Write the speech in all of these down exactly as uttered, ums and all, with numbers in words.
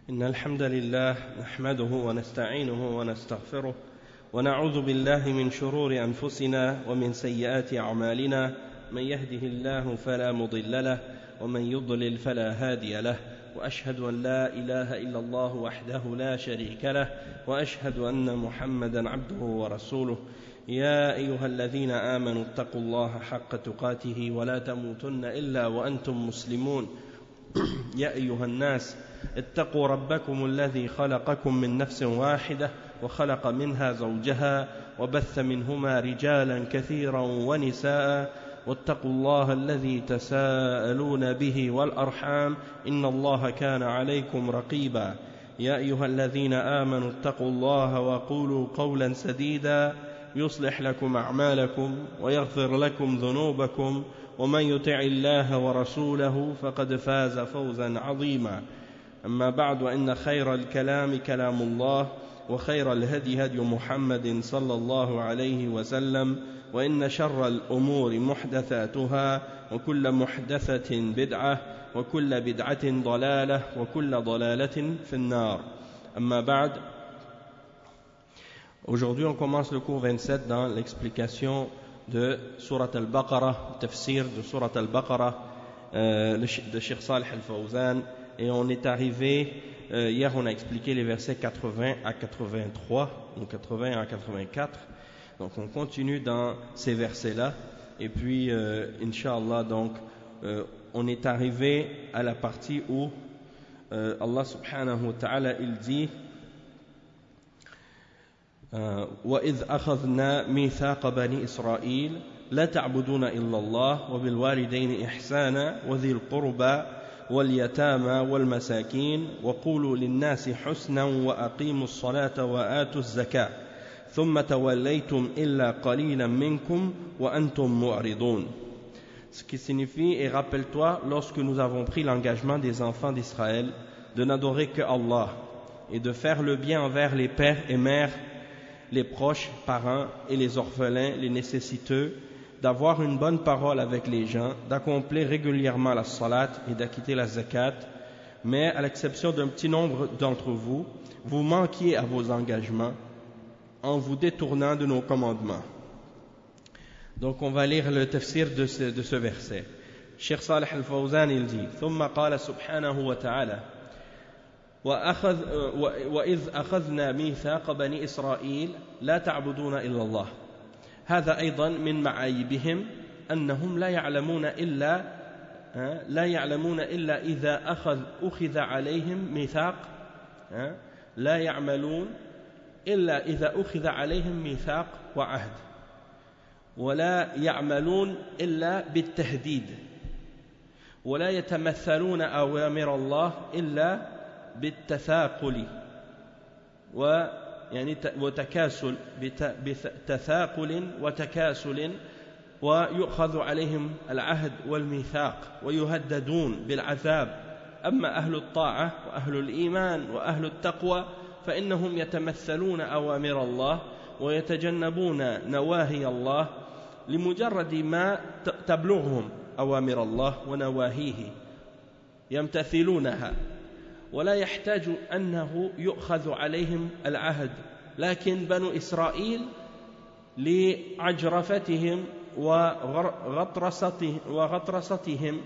إن الحمد لله نحمده ونستعينه ونستغفره ونعوذ بالله من شرور أنفسنا ومن سيئات أعمالنا من يهده الله فلا مضل له ومن يضلل فلا هادي له وأشهد أن لا إله إلا الله وحده لا شريك له وأشهد أن محمدا عبده ورسوله يا أيها الذين آمنوا اتقوا الله حق تقاته ولا تموتن إلا وأنتم مسلمون يا أيها الناس اتقوا ربكم الذي خلقكم من نفس واحدة وخلق منها زوجها وبث منهما رجالا كثيرا ونساء واتقوا الله الذي تساءلون به والأرحام إن الله كان عليكم رقيبا يا أيها الذين آمنوا اتقوا الله وقولوا قولا سديدا يصلح لكم أعمالكم ويغفر لكم ذنوبكم ومن يطع الله ورسوله فقد فاز فوزا عظيما أما بعد وإن خير الكلام كلام الله وخير الهدي هدي محمد صلى الله عليه وسلم وإن شر الأمور محدثاتها وكل محدثة بدعة وكل بدعة ضلالة وكل ضلالة في النار أما بعد. Aujourd'hui, on commence le cours vingt-sept dans l'explication de Surat al-Baqarah, tafsir de Surat al-Baqarah euh, de Cheikh Salih al-Fawzan. Et on est arrivé, euh, hier on a expliqué les versets quatre-vingts à quatre-vingt-trois, ou quatre-vingts à quatre-vingt-quatre. Donc on continue dans ces versets-là. Et puis, euh, Inch'Allah, donc, euh, on est arrivé à la partie où euh, Allah subhanahu wa ta'ala, il dit وَإِذْ أَخَذْنَا مِيثَاقَ بَنِي إِسْرَائِيلَ لَا تَعْبُدُونَ إِلَّا اللَّهَ وَبِالْوَالِدَيْنِ إِحْسَانًا وَذِي الْقُرْبَى واليتامى والمساكين وقولوا للناس حسنا وأقيموا الصلاة وآتوا الزكاة ثم توليتم إلا قليلا منكم وأنتم معرضون. Ce qui signifie, et rappelle-toi, lorsque nous avons pris l'engagement des enfants d'Israël de n'adorer que Allah et de faire le bien envers les pères et mères, les proches, parents et les orphelins, les nécessiteux, d'avoir une bonne parole avec les gens, d'accomplir régulièrement la salat et d'acquitter la zakat, mais à l'exception d'un petit nombre d'entre vous, vous manquiez à vos engagements en vous détournant de nos commandements. Donc on va lire le tafsir de ce, de ce verset. Cheikh Salih al-Fawzan il dit ثم قال سبحانه وتعالى وأخذ وإذ أخذنا ميثاق بني إسرائيل لا تعبدون إلا الله. هذا أيضا من معايبهم أنهم لا يعلمون إلا لا يعلمون إلا إذا أخذ أخذ عليهم ميثاق لا يعملون إلا إذا أخذ عليهم ميثاق وعهد ولا يعملون إلا بالتهديد ولا يتمثلون أوامر الله إلا بالتثاقل و يعني وتكاسل بتثاقل وتكاسل ويؤخذ عليهم العهد والميثاق ويهددون بالعذاب. أما أهل الطاعة وأهل الإيمان وأهل التقوى فإنهم يتمثلون أوامر الله ويتجنبون نواهي الله لمجرد ما تبلغهم أوامر الله ونواهيه يمتثلونها ولا يحتاج أنه يؤخذ عليهم العهد. لكن بنو إسرائيل لعجرفتهم وغطرستهم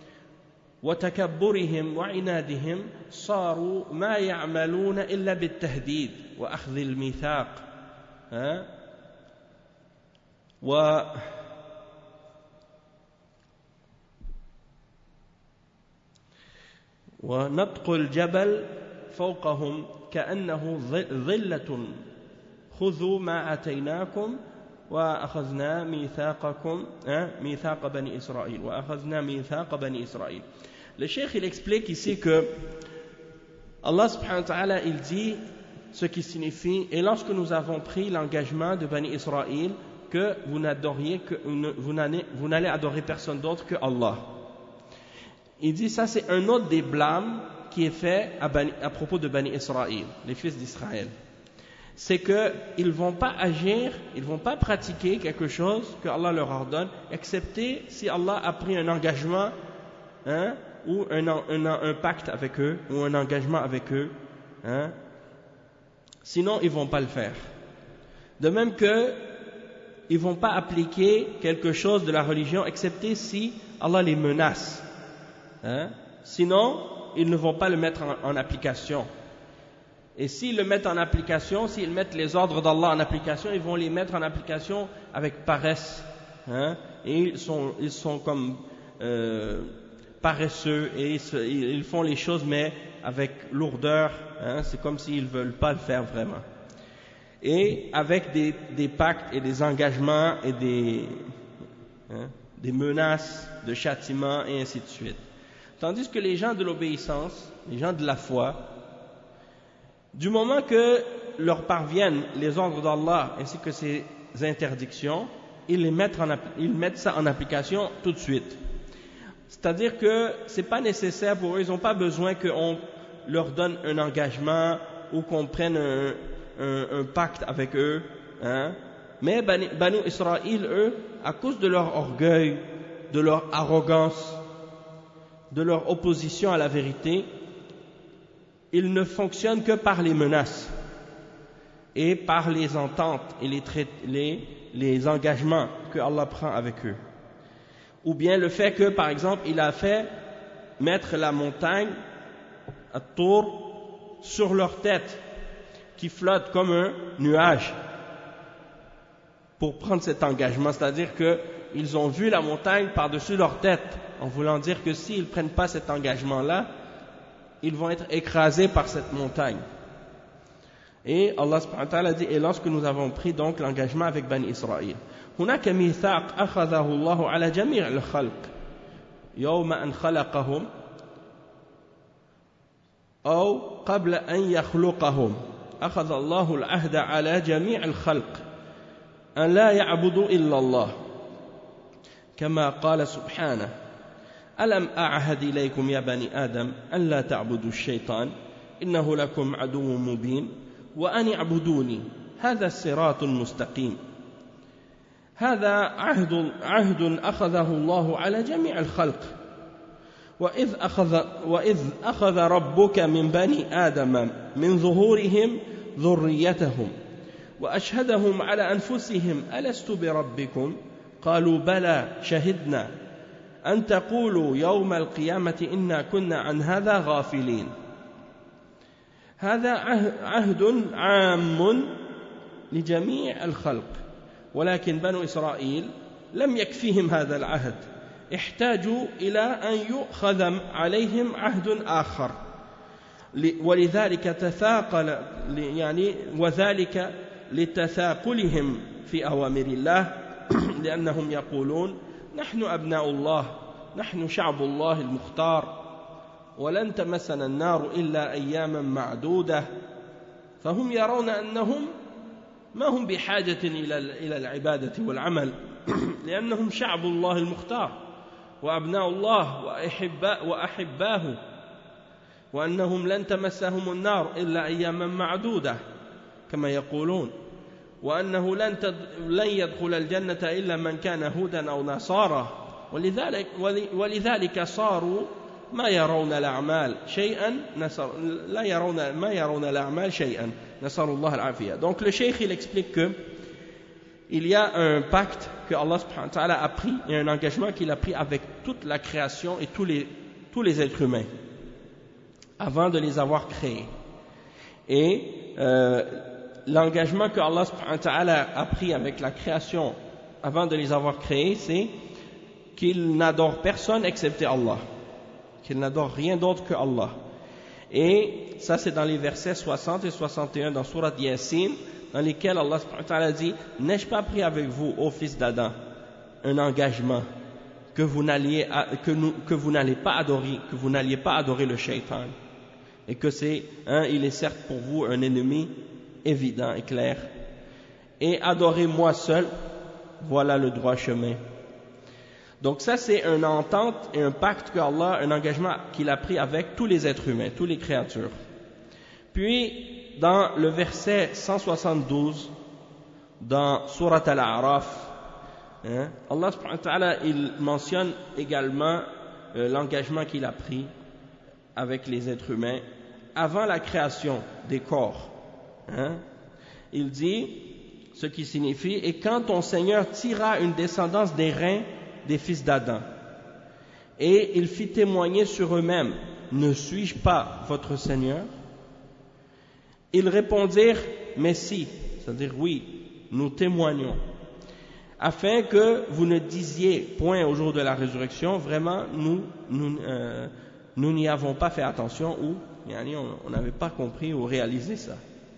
وتكبرهم وعنادهم صاروا ما يعملون إلا بالتهديد وأخذ الميثاق ها و ونطق الجبل فوقهم كأنه ظلة خذوا ما آتيناكم وأخذنا ميثاقكم ميثاق بني إسرائيل وأخذنا ميثاق بني إسرائيل. Le cheikh il explique ici que Allah subhanahu wa ta'ala il dit ce qui signifie et lorsque nous avons pris l'engagement de Bani Israël que vous n'adoriez que vous n'allez, vous n'allez adorer personne d'autre que Allah. Il dit ça c'est un autre des blâmes qui est fait à, Bani, à propos de Bani Israël, les fils d'Israël. C'est qu'ils ne vont pas agir, ils ne vont pas pratiquer quelque chose que Allah leur ordonne, excepté si Allah a pris un engagement hein, ou un, un, un pacte avec eux, ou un engagement avec eux, hein, sinon ils ne vont pas le faire. De même que ils ne vont pas appliquer quelque chose de la religion, excepté si Allah les menace. Hein? Sinon, ils ne vont pas le mettre en, en application. Et s'ils le mettent en application, s'ils mettent les ordres d'Allah en application, ils vont les mettre en application avec paresse. Hein? Et ils sont, ils sont comme euh, paresseux et ils, ils font les choses mais avec lourdeur. Hein? C'est comme s'ils ne veulent pas le faire vraiment. Et avec des, des pactes et des engagements et des, hein, des menaces de châtiment et ainsi de suite. Tandis que les gens de l'obéissance, les gens de la foi, du moment que leur parviennent les ordres d'Allah ainsi que ses interdictions, ils, les mettent en, ils mettent ça en application tout de suite. C'est-à-dire que ce n'est pas nécessaire pour eux, ils n'ont pas besoin qu'on leur donne un engagement ou qu'on prenne un, un, un pacte avec eux. Hein. Mais Bani, Banu Israël, eux, à cause de leur orgueil, de leur arrogance, de leur opposition à la vérité, ils ne fonctionnent que par les menaces et par les ententes et les, les, les engagements que Allah prend avec eux. Ou bien le fait que, par exemple, il a fait mettre la montagne à tour sur leur tête, qui flotte comme un nuage, pour prendre cet engagement. C'est-à-dire qu'ils ont vu la montagne par-dessus leur tête, en voulant dire que s'ils ne prennent pas cet engagement-là, ils vont être écrasés par cette montagne. Et Allah subhanahu wa ta'ala dit, et lorsque nous avons pris donc l'engagement avec Bani Israël, هناك ميثاق أخذه الله على جميع الخلق يوم أن خلقهم أو قبل أن يخلقهم أخذ الله العهد على جميع الخلق أن لا يعبدوا إلا الله كما قال سبحانه ألم أعهد إليكم يا بني آدم أن لا تعبدوا الشيطان إنه لكم عدو مبين وأن اعبدوني هذا الصراط المستقيم. هذا عهد عهد أخذه الله على جميع الخلق. وإذ أخذ وإذ أخذ ربك من بني آدم من ظهورهم ذريتهم وأشهدهم على أنفسهم ألست بربكم قالوا بلى شهدنا أن تقولوا يوم القيامة إنا كنا عن هذا غافلين. هذا عهد عام لجميع الخلق، ولكن بنو إسرائيل لم يكفيهم هذا العهد، احتاجوا إلى أن يؤخذ عليهم عهد آخر، ولذلك تثاقل يعني وذلك لتثاقلهم في أوامر الله لأنهم يقولون نحن أبناء الله نحن شعب الله المختار ولن تمسنا النار إلا أياما معدودة. فهم يرون أنهم ما هم بحاجة إلى إلى العبادة والعمل لأنهم شعب الله المختار وأبناء الله وأحباء وأحباه، وأنهم لن تمسهم النار إلا أياما معدودة كما يقولون، وأنه لن لن يدخل الجنة إلا من كان هودا أو نصارى، ولذلك ولذلك صاروا ما يرون الأعمال شيئا نصر لا يرون ما يرون الأعمال شيئا نسأل الله العافية. Donc le cheikh il explique que il y a un pacte que Allah subhanahu wa ta'ala a pris et un engagement qu'il a pris avec toute la création et tous les tous les êtres humains avant de les avoir créés. Et euh, l'engagement que Allah subhanahu wa ta'ala a pris avec la création avant de les avoir créés, c'est qu'il n'adore personne excepté Allah, qu'il n'adore rien d'autre que Allah. Et ça c'est dans les versets soixante et soixante et un dans Sourate Yasin, dans lesquels Allah subhanahu wa ta'ala dit: n'ai-je pas pris avec vous, ô fils d'Adam, un engagement que vous n'alliez que, nous, que vous n'allez pas adorer, que vous n'alliez pas adorer le shaitan, et que c'est hein, il est certes pour vous un ennemi évident et clair, et adorez-moi seul, voilà le droit chemin. Donc ça c'est une entente et un pacte que Allah, un engagement qu'il a pris avec tous les êtres humains, toutes les créatures. Puis dans le verset cent soixante-douze dans Sourate Al-A'raf, hein, Allah subhanahu wa ta'ala il mentionne également euh, l'engagement qu'il a pris avec les êtres humains avant la création des corps. Hein? Il dit, ce qui signifie, et quand ton Seigneur tira une descendance des reins des fils d'Adam, et il fit témoigner sur eux-mêmes, ne suis-je pas votre Seigneur? Ils répondirent, mais si, c'est-à-dire oui, nous témoignons, afin que vous ne disiez point au jour de la résurrection, vraiment nous nous, euh, nous n'y avons pas fait attention, ou on n'avait pas compris ou réalisé ça.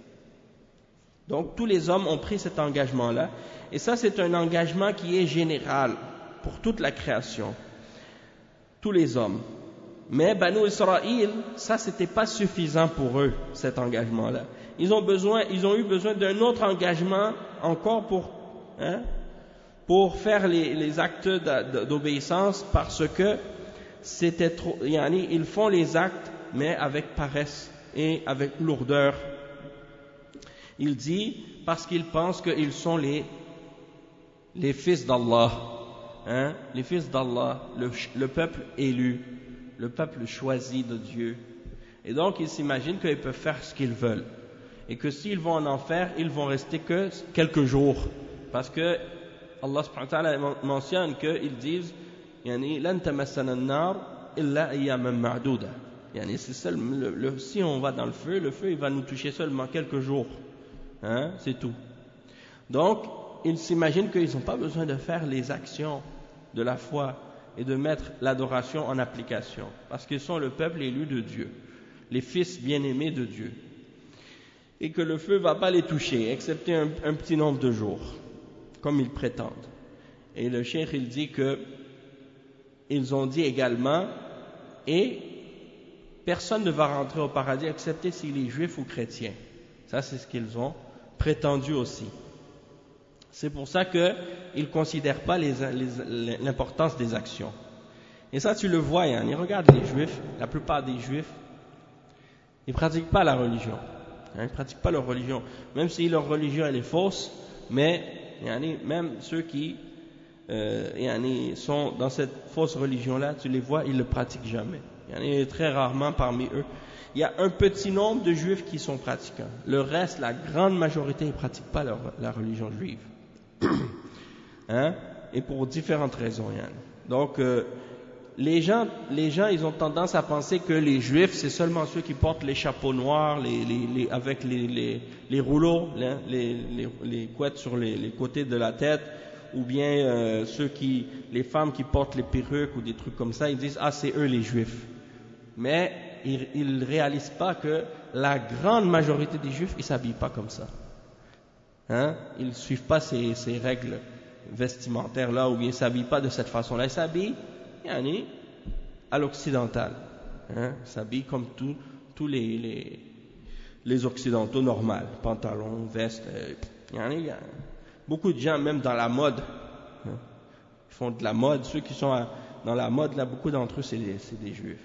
Donc tous les hommes ont pris cet engagement-là, et ça c'est un engagement qui est général pour toute la création, tous les hommes. Mais Banu Israël, ça c'était pas suffisant pour eux, cet engagement-là. Ils ont besoin, ils ont eu besoin d'un autre engagement encore pour, hein, pour faire les, les actes d'obéissance, parce que c'était trop, yani, ils font les actes mais avec paresse et avec lourdeur. Il dit parce qu'ils pensent qu'ils sont les les fils d'Allah, hein, les fils d'Allah, le, le peuple élu, le peuple choisi de Dieu. Et donc ils s'imaginent qu'ils peuvent faire ce qu'ils veulent, et que s'ils vont en enfer, ils vont rester que quelques jours, parce que Allah subhanahu wa ta'ala mentionne qu'ils disent yani lan tamassana an-nar illa ayyaman ma'duda. Yani c'est seul, le, le, si on va dans le feu, le feu il va nous toucher seulement quelques jours, hein, c'est tout. Donc ils s'imaginent qu'ils n'ont pas besoin de faire les actions de la foi et de mettre l'adoration en application, parce qu'ils sont le peuple élu de Dieu, les fils bien-aimés de Dieu, et que le feu ne va pas les toucher, excepté un, un petit nombre de jours, comme ils prétendent. Et le cheikh il dit que ils ont dit également, et personne ne va rentrer au paradis excepté s'il est juif ou chrétien. Ça c'est ce qu'ils ont prétendu aussi. C'est pour ça qu'ils ne considèrent pas les, les, l'importance des actions. Et ça tu le vois, hein, ils regardent les juifs, la plupart des juifs, ils ne pratiquent pas la religion. Hein, ils ne pratiquent pas leur religion, même si leur religion elle est fausse, mais yani, même ceux qui euh, yani, sont dans cette fausse religion-là, tu les vois, ils ne le pratiquent jamais. Yani, très rarement parmi eux. Il y a un petit nombre de juifs qui sont pratiquants. Le reste, la grande majorité, ils ne pratiquent pas leur, la religion juive. Hein? Et pour différentes raisons. Yani. Donc, euh, les gens, les gens, ils ont tendance à penser que les juifs, c'est seulement ceux qui portent les chapeaux noirs, les, les, les, avec les, les, les rouleaux, les, les, les couettes sur les, les côtés de la tête, ou bien euh, ceux qui, les femmes qui portent les perruques ou des trucs comme ça. Ils disent ah c'est eux les juifs. Mais ils ne réalisent pas que la grande majorité des juifs, ils ne s'habillent pas comme ça. Hein? Ils ne suivent pas ces, ces règles vestimentaires là, ou bien ils ne s'habillent pas de cette façon-là. Ils s'habillent yani, à l'occidental. Hein? Ils s'habillent comme tous tous les, les, les occidentaux normaux. Pantalons, vestes. Euh, yani, y a beaucoup de gens, même dans la mode, hein? Ils font de la mode. Ceux qui sont à, dans la mode, là, beaucoup d'entre eux, c'est des, c'est des juifs.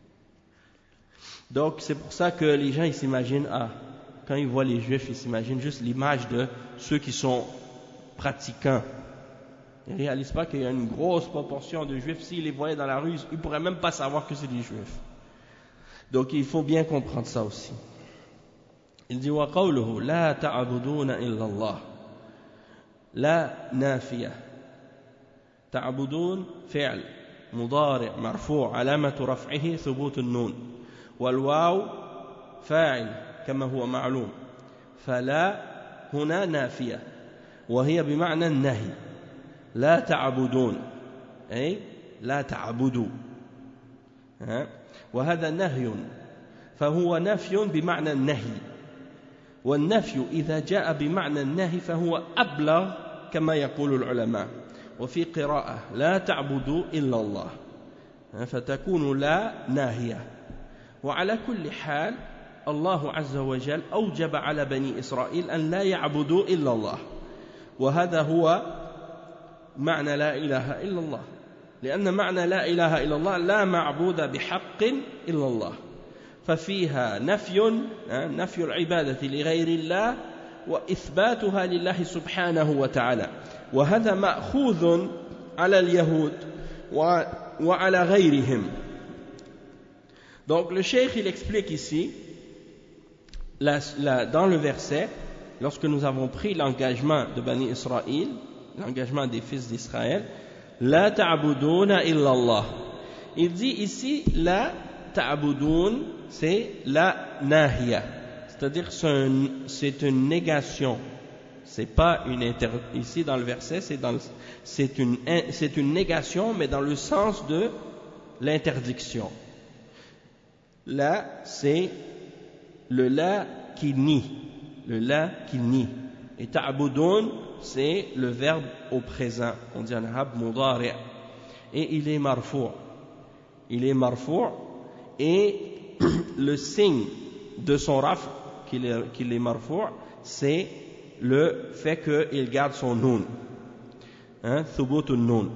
Donc c'est pour ça que les gens ils s'imaginent, ah, quand ils voient les juifs, ils s'imaginent juste l'image de ceux qui sont pratiquants. Ils ne réalisent pas qu'il y a une grosse proportion de juifs. S'ils les voyaient dans la rue, ils ne pourraient même pas savoir que c'est des juifs. Donc il faut bien comprendre ça aussi. Il dit wa qawluhu la ta'buduna illa Allah. La nafiya. Ta'budun fi'l mudari' marfu' alamatu raf'ihi thubut an-nun. والواو فاعل كما هو معلوم فلا هنا نافية وهي بمعنى النهي لا تعبدون أي لا تعبدوا وهذا نهي فهو نفي بمعنى النهي والنفي إذا جاء بمعنى النهي فهو أبلغ كما يقول العلماء وفي قراءة لا تعبدوا إلا الله فتكون لا ناهية وعلى كل حال الله عز وجل أوجب على بني إسرائيل أن لا يعبدوا إلا الله وهذا هو معنى لا إله إلا الله لأن معنى لا إله إلا الله لا معبود بحق إلا الله ففيها نفي نفي العبادة لغير الله وإثباتها لله سبحانه وتعالى وهذا مأخوذ على اليهود وعلى غيرهم. Donc le cheikh il explique ici la, la, dans le verset, lorsque nous avons pris l'engagement de Bani Israël, l'engagement des fils d'Israël, la ta'buduna illa Allah. Il dit ici la ta'budun, c'est la nahiya, c'est-à-dire c'est, un, c'est une négation. C'est pas une inter... ici dans le verset, c'est, dans le... c'est, une... c'est une négation, mais dans le sens de l'interdiction. Là, c'est le la qui nie, le la qui nie. Et ta'budun, c'est le verbe au présent. On dit en arabe mudari'. Et il est marfou'. Il est marfou' et le signe de son raf, qu'il est, qu'il est marfou', c'est le fait qu'il garde son nun. Hein, thubut nun.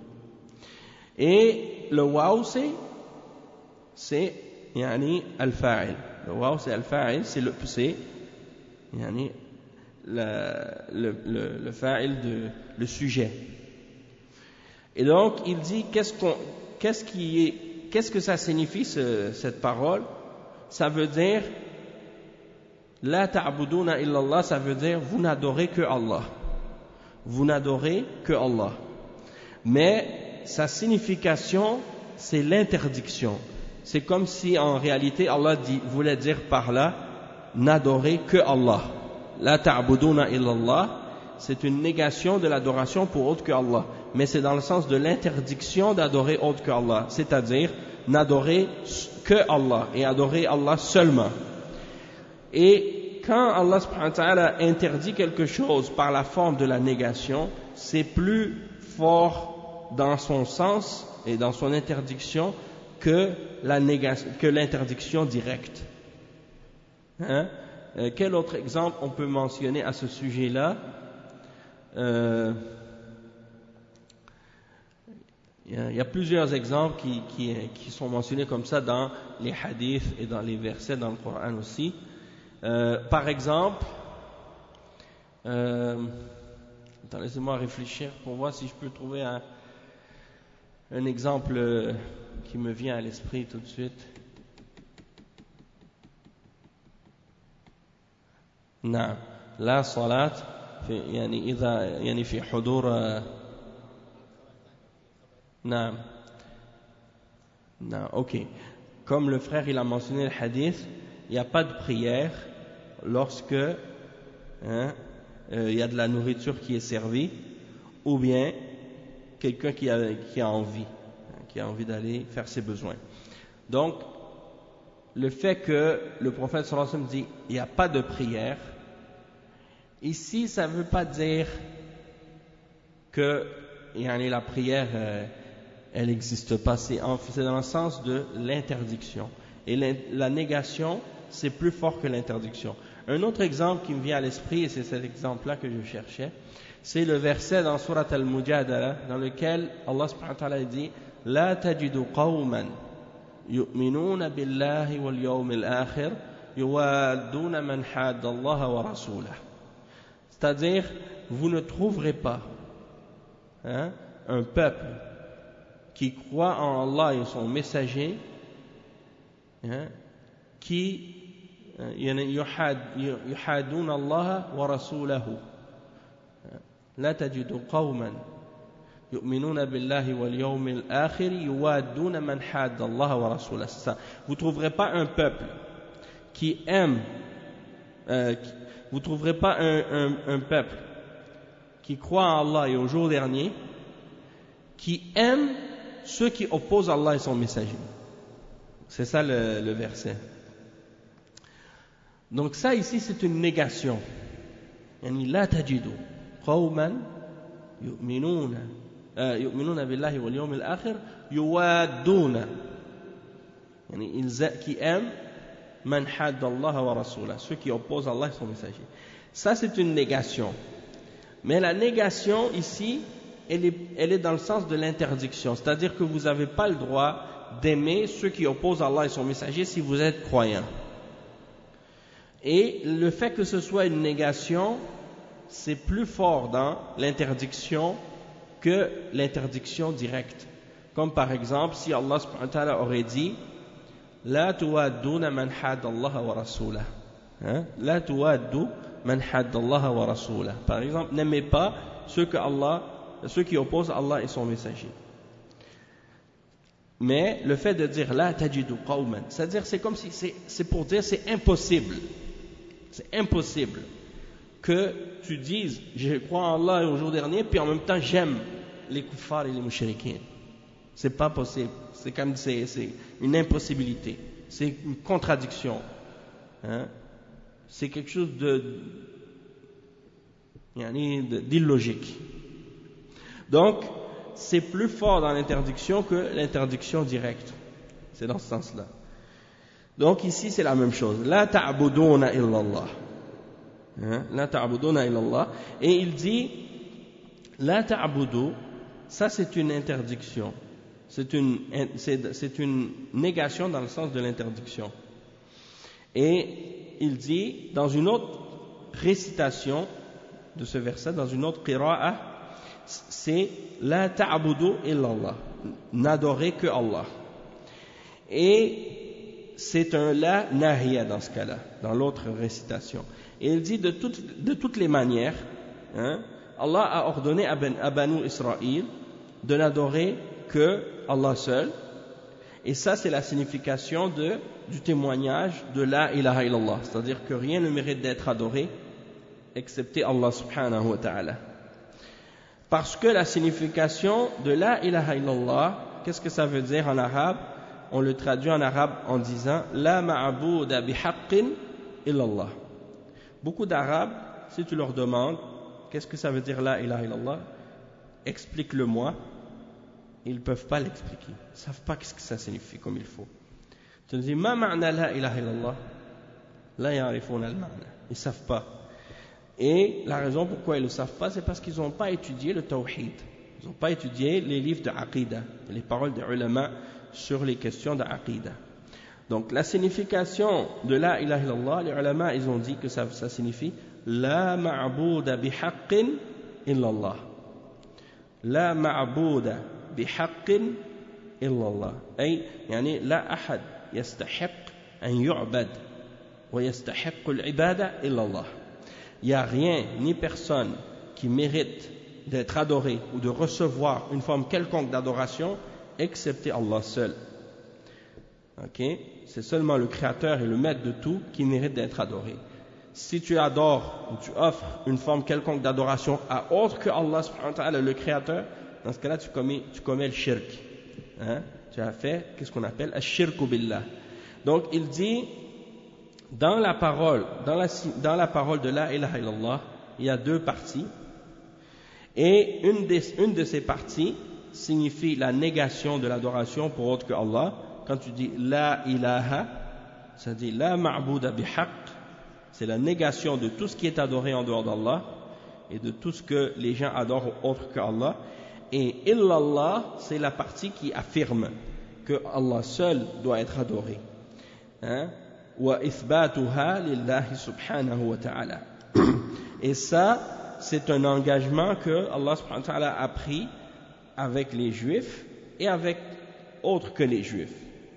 Et le waw, c'est, c'est yani al-fa'il. Le waw, c'est al-fa'il, c'est le, c'est yani le, le, le, le fa'il de, le sujet. Et donc, il dit, qu'est-ce qu'on, qu'est-ce qui est, qu'est-ce que ça signifie, ce, cette parole? Ça veut dire, la ta'buduna illallah, ça veut dire, vous n'adorez que Allah. Vous n'adorez que Allah. Mais, sa signification, c'est l'interdiction. C'est comme si, en réalité, Allah dit, voulait dire par là, n'adorez que Allah. La ta'buduna illallah, c'est une négation de l'adoration pour autre que Allah. Mais c'est dans le sens de l'interdiction d'adorer autre que Allah. C'est-à-dire, n'adorer que Allah et adorer Allah seulement. Et quand Allah subhanahu wa ta'ala interdit quelque chose par la forme de la négation, c'est plus fort dans son sens et dans son interdiction que, la négation, que l'interdiction directe. Hein? Euh, quel autre exemple on peut mentionner à ce sujet-là? euh, Il y a plusieurs exemples qui, qui, qui sont mentionnés comme ça dans les hadiths et dans les versets dans le Coran aussi. Euh, par exemple, euh, attends, laissez-moi réfléchir pour voir si je peux trouver un, un exemple qui me vient à l'esprit tout de suite. نعم لا صلاة في يعني إذا يعني في حضور نعم نعم ok. Comme le frère il a mentionné le hadith, il n'y a pas de prière lorsque hein, euh, il y a de la nourriture qui est servie ou bien quelqu'un qui a, qui a envie hein, qui a envie d'aller faire ses besoins. Donc le fait que le prophète sallallahu alayhi wa sallam dit il n'y a pas de prière, ici ça ne veut pas dire que yani, la prière euh, elle n'existe pas, c'est, en, c'est dans le sens de l'interdiction. Et la négation, c'est plus fort que l'interdiction. Un autre exemple qui me vient à l'esprit, et c'est cet exemple-là que je cherchais, c'est le verset dans Surat Al-Mujadala, dans lequel Allah subhanahu wa ta'ala dit « La tajidu qawman yu'minuna billahi wal yawmil akhir yuwadduna man hadda Allah wa rasulah » C'est-à-dire, vous ne trouverez pas hein, un peuple qui croit en Allah et son messager hein, qui yuhaduna Allah wa rasulahu. La tajidu qawman yu'minuna billahi wal yawmil akhir yuwadduna man hadda Allah wa rasulahu. Vous ne trouverez pas un peuple qui aime euh, qui, vous ne trouverez pas un, un, un peuple qui croit en Allah et au jour dernier qui aime ceux qui opposent Allah et son messager. C'est ça le, le verset. Donc ça ici c'est une négation. Yani la tajidu qawman yu'minuna yu'minuna billahi wal yawmil akhir yuwadduna. Yani ils qui aiment man hadda Allah wa rasulah, ceux qui opposent Allah et son messager. Ça c'est une négation. Mais la négation ici elle est, elle est dans le sens de l'interdiction, c'est-à-dire que vous n'avez pas le droit d'aimer ceux qui opposent Allah et son messager si vous êtes croyant. Et le fait que ce soit une négation, c'est plus fort dans l'interdiction que l'interdiction directe. Comme par exemple, si Allah subhanahu wa ta'ala aurait dit La tuwadduna man haddallaha wa rasulah. La tuwaddu man haddallaha wa rasulah. Par exemple, n'aimez pas ceux, que Allah, ceux qui opposent Allah et son messager. Mais le fait de dire La tajidu qawman, c'est-à-dire c'est comme si c'est, c'est pour dire c'est impossible. C'est impossible que tu dises je crois en Allah et au jour dernier, puis en même temps j'aime les kuffars et les mushrikins. C'est pas possible. C'est comme c'est, c'est une impossibilité. C'est une contradiction. Hein? C'est quelque chose de, de d'illogique. Donc, c'est plus fort dans l'interdiction que l'interdiction directe. C'est dans ce sens-là. Donc ici, c'est la même chose. La ta'buduna illallah. Hein? La ta'buduna illallah. Et il dit, la ta'budu, ça c'est une interdiction. C'est une, c'est, c'est une négation dans le sens de l'interdiction. Et il dit, dans une autre récitation de ce verset, dans une autre qira'a, c'est la ta'budu illallah, n'adorer que Allah. Et c'est un la nahiya dans ce cas-là, dans l'autre récitation. Et il dit de toutes, de toutes les manières, hein, Allah a ordonné à, ben, à Banu Israël de n'adorer que Allah seul. Et ça, c'est la signification de, du témoignage de la ilaha illallah. C'est-à-dire que rien ne mérite d'être adoré excepté Allah subhanahu wa ta'ala. Parce que la signification de la ilaha illallah, qu'est-ce que ça veut dire en arabe? On le traduit en arabe en disant la ma'bouda bihaqqin illallah. Beaucoup d'arabes, si tu leur demandes qu'est-ce que ça veut dire la ilaha illallah, explique-le-moi, ils ne peuvent pas l'expliquer. Ils ne savent pas ce que ça signifie comme il faut. Tu leur dis ma ma'na la ilaha illallah, la ya'rifuna al-ma'na. Ils ne savent pas. Et la raison pourquoi ils ne le savent pas, c'est parce qu'ils n'ont pas étudié le tawhid. Ils n'ont pas étudié les livres de Aqidah, les paroles des ulama sur les questions de Aqidah. Donc la signification de la ilaha illallah, les ulama, ils ont dit que ça, ça signifie la ma'bouda bihaqqin illallah. La ma'bouda bihaqqin illallah. Ay, yani la ahad yastahiq an yu'bad wa yastahiq al-ibada illallah. Il n'y a rien ni personne qui mérite d'être adoré ou de recevoir une forme quelconque d'adoration excepté Allah seul. Okay? C'est seulement le Créateur et le Maître de tout qui mérite d'être adoré. Si tu adores ou tu offres une forme quelconque d'adoration à autre que Allah subhanahu wa ta'ala, le Créateur, dans ce cas-là tu commets, tu commets le shirk. Hein? Tu as fait qu'est-ce qu'on appelle ash-shirku billah. Donc il dit dans la parole, dans la, dans la parole de la ilaha illallah, il y a deux parties. Et une, des, une de ces parties signifie la négation de l'adoration pour autre que Allah. Quand tu dis la ilaha, ça dit la ma'bouda bihaq, c'est la négation de tout ce qui est adoré en dehors d'Allah et de tout ce que les gens adorent autre que Allah. Et illallah, c'est la partie qui affirme que Allah seul doit être adoré. Hein? Wa ithbatuha lillahi subhanahu wa ta'ala. Et ça, c'est un engagement que Allah subhanahu wa ta'ala a pris avec les juifs et avec autres que les juifs.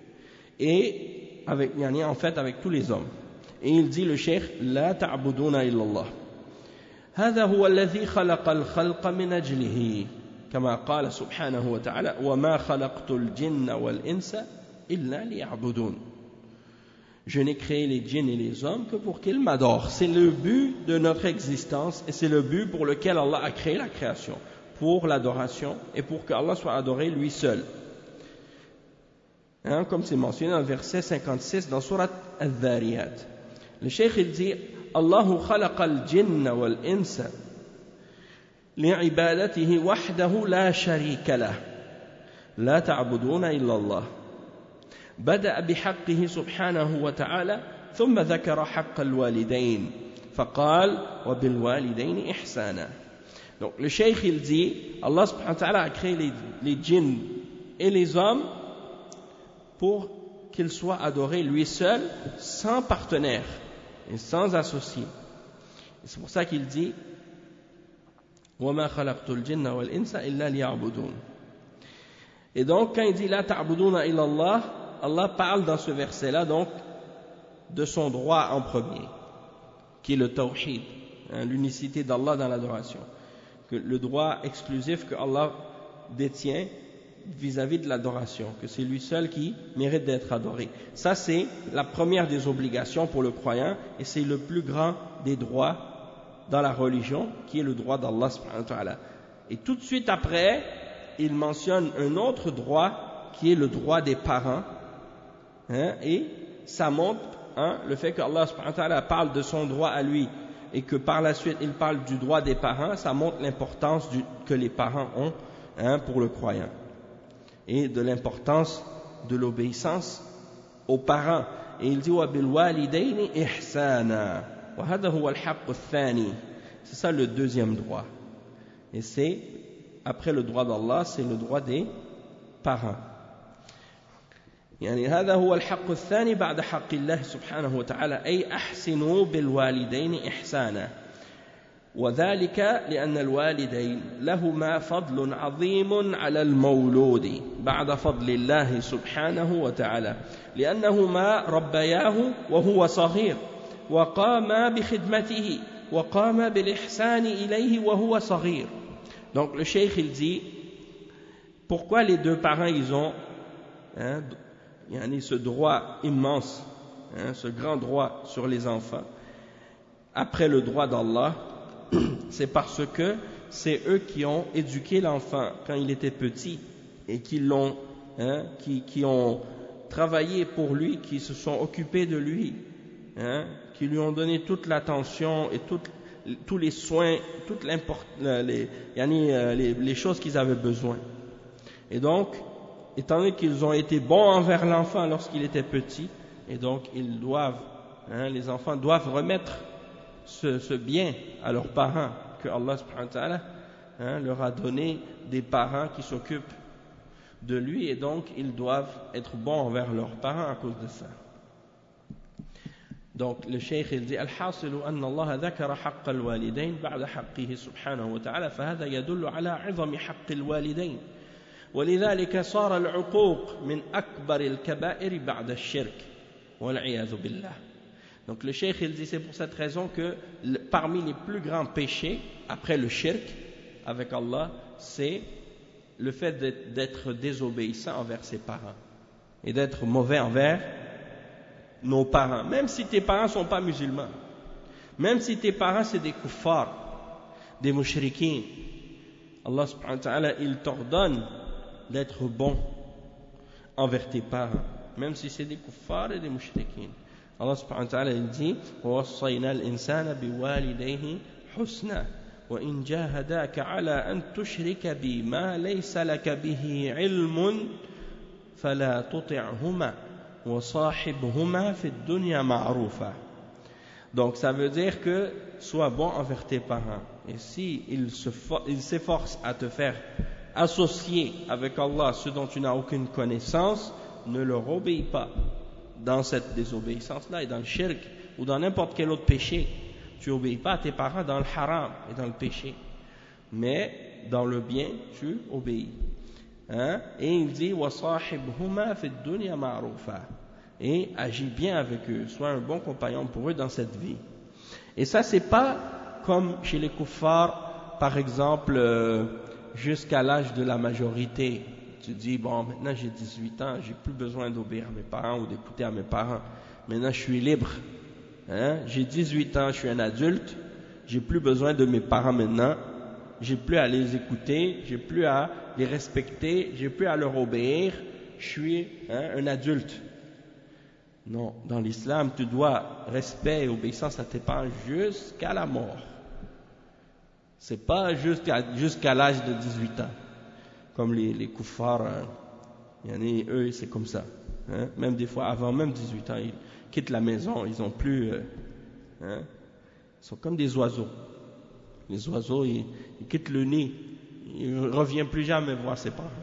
Et avec, en fait, avec tous les hommes. Et il dit le cheikh, la ta'buduna illallah. هذا هو الذي خلق الخلق من أجله كما قال سبحانه وتعالى وما خلقت الجن والإنس إلا ليعبدون. Je n'ai créé les djinns et les hommes que pour qu'ils m'adorent. C'est le but de notre existence et c'est le but pour lequel Allah a créé la création, pour l'adoration et pour qu'Allah soit adoré lui seul. Hein, comme c'est mentionné dans le verset cinquante-six dans Surat Al-Dhariyat. Le cheikh il dit Allahu khalaqa al-jinna wal-insa li'ibadatihi wahdahu la sharika lah la ta'buduna illa Allah. بدأ بحقه سبحانه وتعالى ثم ذكر حق الوالدين فقال وبالوالدين إحسانا. Donc le cheikh il dit Allah subhanahu wa ta'ala a créé les, les djinns et les hommes pour qu'ils soient adorés lui seul sans partenaire et sans associé. Et c'est pour ça qu'il dit وما خلقت الجن والإنس إلا ليعبدون. Et donc, quand il dit la ta'buduna illallah, Allah parle dans ce verset-là donc de son droit en premier, qui est le tawhid, hein, l'unicité d'Allah dans l'adoration, que le droit exclusif que Allah détient vis-à-vis de l'adoration, que c'est lui seul qui mérite d'être adoré. Ça, c'est la première des obligations pour le croyant, et c'est le plus grand des droits dans la religion, qui est le droit d'Allah subhanahu wa ta'ala. Et tout de suite après, il mentionne un autre droit, qui est le droit des parents, hein, et ça montre hein, le fait que Allah subhanahu wa ta'ala parle de son droit à lui, et que par la suite il parle du droit des parents, ça montre l'importance du, que les parents ont hein, pour le croyant, et de l'importance de l'obéissance aux parents. Et il dit wa bil walidayni ihsana wa hada huwa al-haqq ath-thani. C'est ça le deuxième droit. Et c'est après le droit d'Allah, c'est le droit des parents. يعني هذا هو الحق الثاني بعد حق الله سبحانه وتعالى أي أحسنوا بالوالدين إحسانا وذلك لأن الوالدين لهما فضل عظيم على المولود بعد فضل الله سبحانه وتعالى لأنهما ربياه وهو صغير وقاما بخدمته وقاما بالإحسان إليه وهو صغير. Donc le cheikh il dit pourquoi les deux parents ils ont hein, ce droit immense, hein, ce grand droit sur les enfants après le droit d'Allah. C'est parce que c'est eux qui ont éduqué l'enfant quand il était petit et qui l'ont, hein, qui, qui ont travaillé pour lui, qui se sont occupés de lui, hein, qui lui ont donné toute l'attention et toute, tous les soins, toutes les, les, les choses qu'ils avaient besoin. Et donc, étant donné qu'ils ont été bons envers l'enfant lorsqu'il était petit, et donc ils doivent, hein, les enfants doivent remettre ce, ce bien à leurs parents, que Allah subhanahu wa ta'ala hein, leur a donné des parents qui s'occupent de lui, et donc ils doivent être bons envers leurs parents à cause de ça. Donc le cheikh il dit الحاصل أن الله ذكر حق الوالدين بعد حقه سبحانه وتعالى فهذا يدل على عظم حق الوالدين ولذلك صار العقوق من أكبر الكبائر بعد الشرك والعياذ بالله. Donc le cheikh il dit c'est pour cette raison que le, parmi les plus grands péchés après le shirk avec Allah, c'est le fait d'être, d'être désobéissant envers ses parents et d'être mauvais envers nos parents, même si tes parents ne sont pas musulmans, même si tes parents c'est des kuffars, des mushrikins, Allah subhanahu wa ta'ala il t'ordonne d'être bon envers tes parents, même si c'est des kuffars et des mushrikins. Allah subhanahu wa ta'ala il dit وَوَصَّيْنَا الْإِنسَانَ بِوَالِدَيْهِ حُسْنًا وَإِنْ جَاهَدَاكَ عَلَىٰ أَن تُشْرِكَ بِي مَا لَيْسَ لَكَ بِهِ عِلْمٌ فَلَا تُطِعْهُمَا وَصَاحِبْهُمَا فِي الدُّنْيَا مَعْرُوفًا. Donc ça veut dire que sois bon envers tes parents, et si ils se for- ils s'efforcent à te faire associer avec Allah ce dont tu n'as aucune connaissance, ne leur obéis pas dans cette désobéissance-là et dans le shirk ou dans n'importe quel autre péché. Tu obéis pas à tes parents dans le haram et dans le péché, mais dans le bien tu obéis. Hein? Et il dit وَصَاحِبْهُمَا فِي الدُّنْيَا مَعْرُوفًا, et agis bien avec eux, sois un bon compagnon pour eux dans cette vie. Et ça c'est pas comme chez les kuffars, par exemple euh, jusqu'à l'âge de la majorité. Tu dis, bon, maintenant j'ai dix-huit ans, j'ai plus besoin d'obéir à mes parents ou d'écouter à mes parents. Maintenant je suis libre. Hein? J'ai dix-huit ans, je suis un adulte, j'ai plus besoin de mes parents maintenant, j'ai plus à les écouter, j'ai plus à les respecter, j'ai plus à leur obéir, je suis hein, un adulte. Non, dans l'islam, tu dois respect et obéissance à tes parents jusqu'à la mort. C'est pas jusqu'à, jusqu'à l'âge de dix-huit ans. Comme les, les kuffars, hein. Il y en a, eux, c'est comme ça. Hein. Même des fois, avant même dix-huit ans, ils quittent la maison, ils n'ont plus... Euh, hein. Ils sont comme des oiseaux. Les oiseaux, ils, ils quittent le nid, ils ne reviennent plus jamais voir ses parents.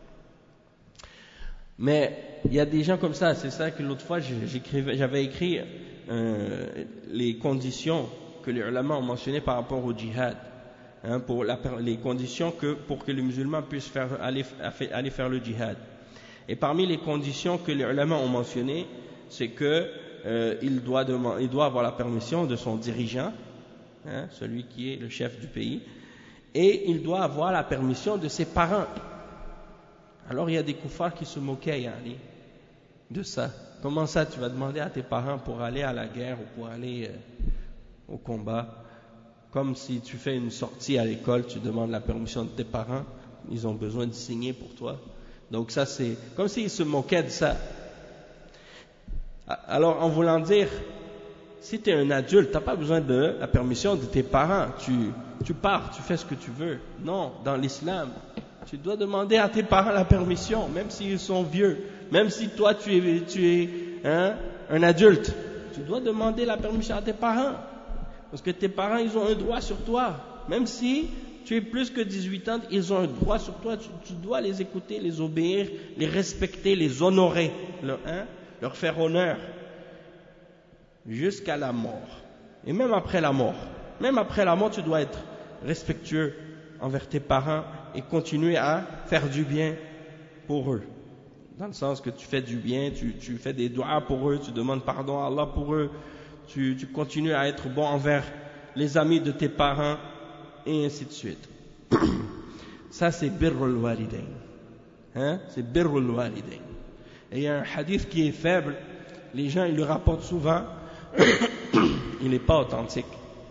Mais il y a des gens comme ça, c'est ça que l'autre fois, j'écrivais, j'avais écrit euh, les conditions que les ulama ont mentionnées par rapport au djihad. hein, pour la, les conditions que, pour que les musulmans puissent faire, aller, aller faire le djihad. Et parmi les conditions que les ulama ont mentionnées, c'est que euh, il, doit demander, il doit avoir la permission de son dirigeant, hein, celui qui est le chef du pays, et il doit avoir la permission de ses parents. Alors il y a des koufars qui se moquaient yani, de ça. Comment ça tu vas demander à tes parents pour aller à la guerre ou pour aller euh, au combat? Comme si tu fais une sortie à l'école, tu demandes la permission de tes parents, ils ont besoin de signer pour toi. Donc ça c'est comme s'ils se moquaient de ça. Alors en voulant dire, si tu es un adulte, tu n'as pas besoin de la permission de tes parents, tu, tu pars, tu fais ce que tu veux. Non, dans l'islam, tu dois demander à tes parents la permission, même s'ils sont vieux, même si toi tu es, tu es hein, un adulte, tu dois demander la permission à tes parents. Parce que tes parents, ils ont un droit sur toi. Même si tu es plus que dix-huit ans, ils ont un droit sur toi. Tu, tu dois les écouter, les obéir, les respecter, les honorer, leur, hein, leur faire honneur. Jusqu'à la mort. Et même après la mort. Même après la mort, tu dois être respectueux envers tes parents et continuer à faire du bien pour eux. Dans le sens que tu fais du bien, tu, tu fais des doigts pour eux, tu demandes pardon à Allah pour eux. Tu, tu continues à être bon envers les amis de tes parents et ainsi de suite. Ça c'est birrul walidain, hein? C'est birrul walidain. Et il y a un hadith qui est faible, les gens ils le rapportent souvent, il n'est pas authentique.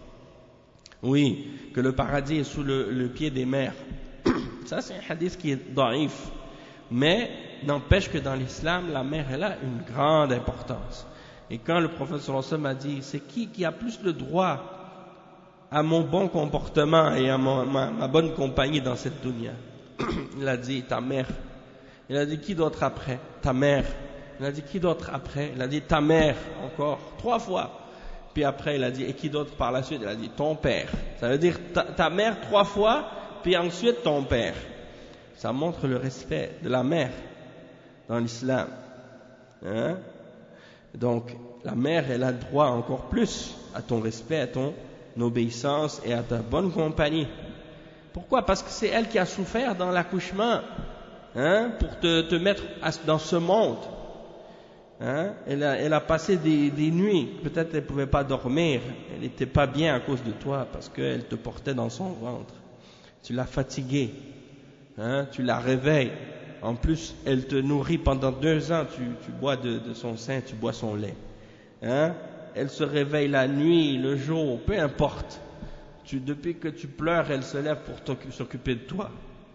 Oui, que le paradis est sous le, le pied des mères. Ça c'est un hadith qui est daïf, mais n'empêche que dans l'islam la mère elle a une grande importance. Et quand le prophète sallallahu alayhi wa sallam a dit, c'est qui qui a plus le droit à mon bon comportement et à mon, ma, ma bonne compagnie dans cette dunya? Il a dit, ta mère. Il a dit, qui d'autre après? Ta mère. Il a dit, qui d'autre après? Il a dit, ta mère, encore, trois fois. Puis après, il a dit, et qui d'autre par la suite? Il a dit, ton père. Ça veut dire, ta, ta mère trois fois, puis ensuite ton père. Ça montre le respect de la mère dans l'islam. Hein? Donc, la mère, elle a le droit encore plus à ton respect, à ton obéissance et à ta bonne compagnie. Pourquoi? Parce que c'est elle qui a souffert dans l'accouchement, hein, pour te, te mettre dans ce monde. Hein? Elle, a, elle a passé des, des nuits, peut-être elle ne pouvait pas dormir, elle n'était pas bien à cause de toi, parce qu'elle te portait dans son ventre. Tu l'as fatiguée, hein, tu la réveilles. En plus, elle te nourrit pendant deux ans, tu, tu bois de, de son sein, tu bois son lait. Hein? Elle se réveille la nuit, le jour, peu importe. Tu, depuis que tu pleures, elle se lève pour s'occuper de toi.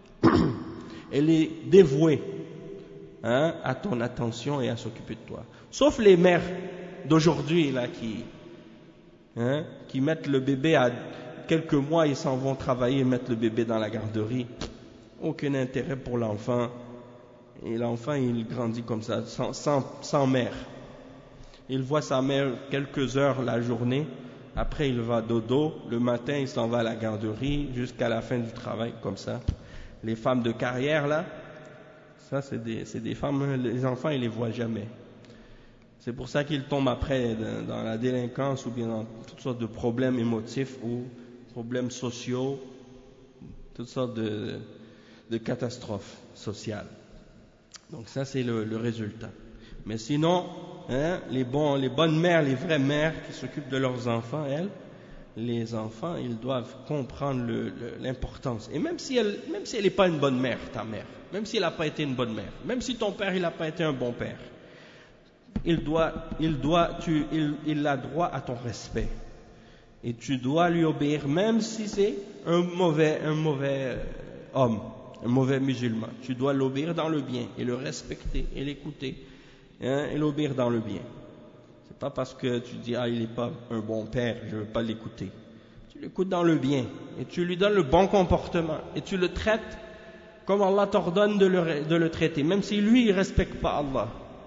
Elle est dévouée, hein, à ton attention et à s'occuper de toi. Sauf les mères d'aujourd'hui là qui, hein, qui mettent le bébé à quelques mois, ils s'en vont travailler et mettent le bébé dans la garderie. Aucun intérêt pour l'enfant. Et l'enfant, il grandit comme ça, sans, sans, sans mère. Il voit sa mère quelques heures la journée, après il va dodo, le matin il s'en va à la garderie, jusqu'à la fin du travail, comme ça. Les femmes de carrière là, ça c'est des, c'est des femmes, les enfants ils les voient jamais. C'est pour ça qu'ils tombent après dans la délinquance ou bien dans toutes sortes de problèmes émotifs ou problèmes sociaux, toutes sortes de, de catastrophes sociales. Donc ça c'est le, le résultat. Mais sinon, hein, les, bons, les bonnes mères, les vraies mères qui s'occupent de leurs enfants, elles, les enfants, ils doivent comprendre le, le, l'importance. Et même si elle même si elle n'est pas une bonne mère, ta mère, même si elle n'a pas été une bonne mère, même si ton père il n'a pas été un bon père, il doit, il doit, tu, il, il a droit à ton respect. Et tu dois lui obéir, même si c'est un mauvais, un mauvais homme. Un mauvais musulman, tu dois l'obéir dans le bien et le respecter et l'écouter, hein, et l'obéir dans le bien. C'est pas parce que tu dis ah il n'est pas un bon père, je ne veux pas l'écouter. Tu l'écoutes dans le bien et tu lui donnes le bon comportement et tu le traites comme Allah t'ordonne de le, de le traiter, même si lui il respecte pas Allah.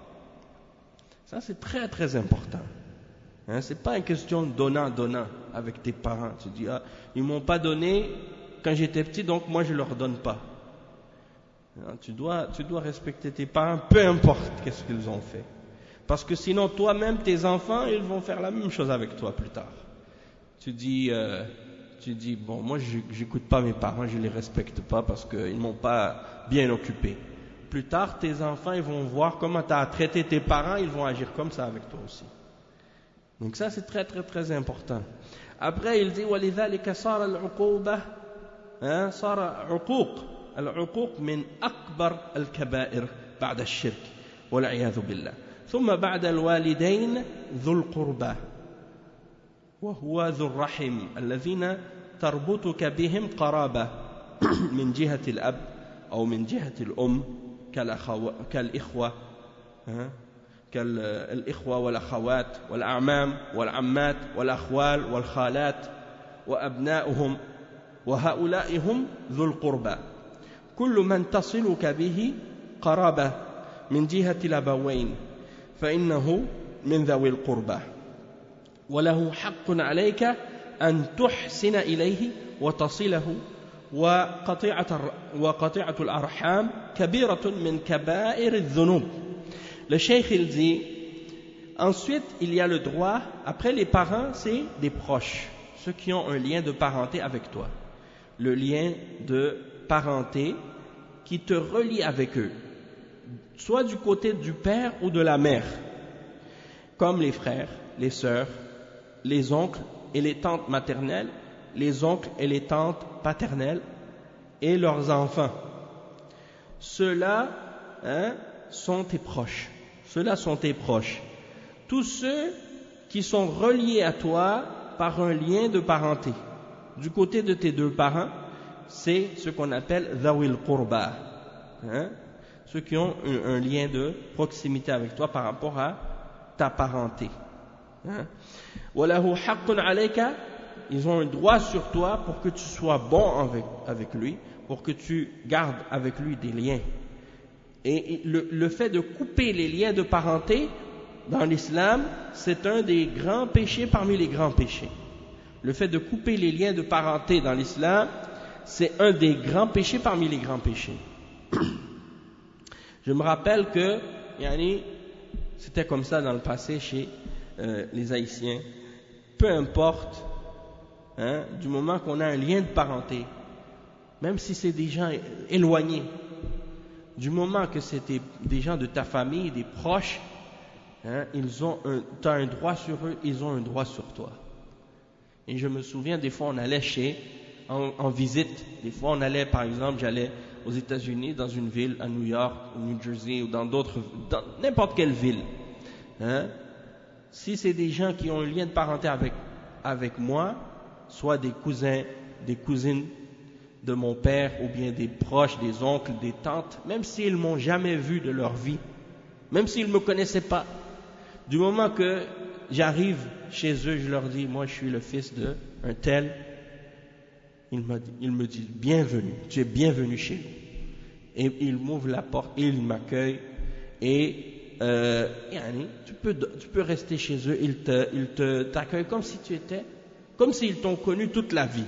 Ça c'est très très important. Hein, c'est pas une question de donnant donnant avec tes parents. Tu dis ah ils m'ont pas donné quand j'étais petit donc moi je leur donne pas. Tu dois, tu dois respecter tes parents, peu importe qu'est-ce qu'ils ont fait. Parce que sinon, toi-même, tes enfants, ils vont faire la même chose avec toi plus tard. Tu dis, euh, tu dis, bon, moi, j'écoute pas mes parents, je les respecte pas parce qu'ils m'ont pas bien occupé. Plus tard, tes enfants, ils vont voir comment tu as traité tes parents, ils vont agir comme ça avec toi aussi. Donc ça, c'est très, très, très important. Après, il dit, وَلِذَلِكَ صَارَ الْعُقُوبَةِ صَارَ عُقُوق العقوق من أكبر الكبائر بعد الشرك والعياذ بالله. ثم بعد الوالدين ذو القربى وهو ذو الرحم الذين تربطك بهم قرابة من جهة الأب أو من جهة الأم كالإخوة كالإخوة والأخوات والأعمام والعمات والأخوال والخالات وأبناؤهم وهؤلاء هم ذو القربى كل من تصلك به قرابة من جهة الأبوين فإنه من ذوي القربى وله حق عليك أن تحسن إليه وتصله وقطيعة وقطيعة الأرحام كبيرة من كبائر الذنوب. Le cheikh il dit, ensuite il y a le droit, après les parents c'est des proches, ceux qui ont un lien de parenté avec toi, le lien de parenté qui te relie avec eux, soit du côté du père ou de la mère, comme les frères, les sœurs, les oncles et les tantes maternelles, les oncles et les tantes paternelles et leurs enfants. Ceux-là hein, sont tes proches. Ceux-là sont tes proches. Tous ceux qui sont reliés à toi par un lien de parenté. Du côté de tes deux parents, c'est ce qu'on appelle dhawil qurba, hein? Ceux qui ont un, un lien de proximité avec toi par rapport à ta parenté. Hein? Walahu haqqun alayka, ils ont un droit sur toi pour que tu sois bon avec, avec lui, pour que tu gardes avec lui des liens. Et le, le fait de couper les liens de parenté dans l'islam, c'est un des grands péchés parmi les grands péchés. Le fait de couper les liens de parenté dans l'islam, c'est un des grands péchés parmi les grands péchés. Je me rappelle que yani, c'était comme ça dans le passé chez euh, les Haïtiens. Peu importe, hein, du moment qu'on a un lien de parenté, même si c'est des gens éloignés, du moment que c'était des gens de ta famille, des proches, hein, ils ont un, tu as un droit sur eux, ils ont un droit sur toi. Et je me souviens, des fois on allait chez, en, en visite, des fois on allait, par exemple, j'allais aux États-Unis, dans une ville, à New York, au New Jersey, ou dans d'autres, dans n'importe quelle ville. Hein, si c'est des gens qui ont un lien de parenté avec, avec moi, soit des cousins, des cousines de mon père, ou bien des proches, des oncles, des tantes, même s'ils m'ont jamais vu de leur vie, même s'ils me connaissaient pas, du moment que j'arrive chez eux, je leur dis, moi je suis le fils de un tel, ils me, ils me disent, bienvenue, tu es bienvenu chez nous. Et ils m'ouvrent la porte, et ils m'accueillent, et euh, yani, tu, peux, tu peux rester chez eux, ils te, ils te, t'accueillent comme si tu étais, comme s'ils t'ont connu toute la vie.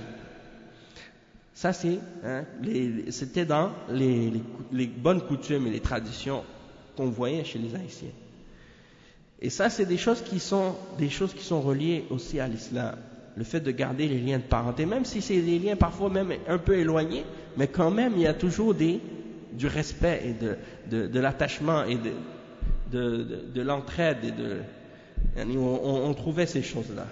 Ça, c'est, hein, les, c'était dans les, les, les bonnes coutumes et les traditions qu'on voyait chez les Haïtiens. Et ça, c'est des choses qui sont, des choses qui sont reliées aussi à l'islam. Le fait de garder les liens de parenté, même si c'est des liens parfois même un peu éloignés, mais quand même, il y a toujours des, du respect et de, de, de l'attachement et de, de, de, de l'entraide et de, on, on, on trouvait ces choses-là.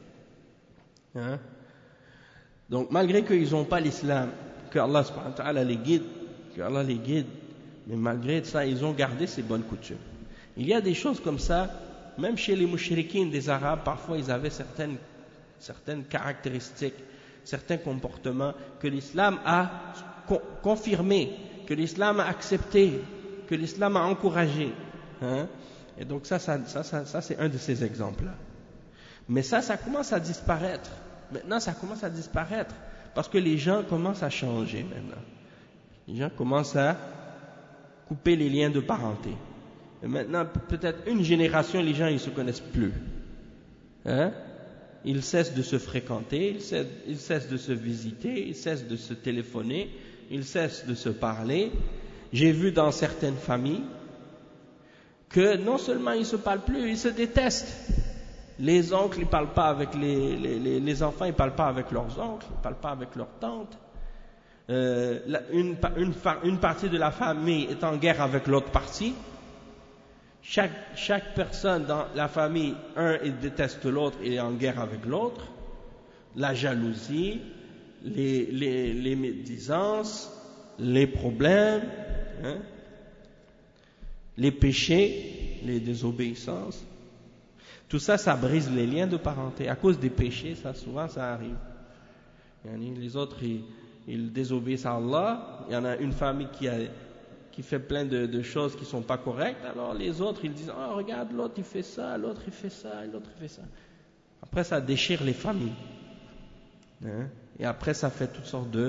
Hein? Donc, malgré qu'ils n'ont pas l'islam, que Allah subhanahu wa ta'ala les guide, que Allah les guide, mais malgré ça, ils ont gardé ces bonnes coutumes. Il y a des choses comme ça, même chez les mouchriquines des Arabes, parfois ils avaient certaines, certaines caractéristiques, certains comportements que l'islam a co- confirmé, que l'islam a accepté, que l'islam a encouragé. Hein? Et donc ça, ça, ça, ça, ça c'est un de ces exemples-là. Mais ça, ça commence à disparaître. Maintenant, ça commence à disparaître parce que les gens commencent à changer maintenant. Les gens commencent à couper les liens de parenté. Et maintenant, peut-être une génération, les gens ils se connaissent plus. Hein? Ils cessent de se fréquenter, ils cessent, ils cessent de se visiter, ils cessent de se téléphoner, ils cessent de se parler. J'ai vu dans certaines familles que non seulement ils se parlent plus, ils se détestent. Les oncles, ils ne parlent pas avec les, les, les, les enfants, ils ne parlent pas avec leurs oncles, ils ne parlent pas avec leurs tantes. Euh, la, une, une, une partie de la famille est en guerre avec l'autre partie. Chaque, chaque personne dans la famille, un, il déteste l'autre et est en guerre avec l'autre. La jalousie, les, les, les médisances, les problèmes, hein, les péchés, les désobéissances. Tout ça, ça brise les liens de parenté. À cause des péchés, ça, souvent, ça arrive. Les autres, ils, ils désobéissent à Allah. Il y en a une famille qui a... qui fait plein de, de choses qui ne sont pas correctes, alors les autres, ils disent, oh, regarde, l'autre, il fait ça, l'autre, il fait ça, l'autre, il fait ça. Après, ça déchire les familles. Hein? Et après, ça fait toutes sortes de,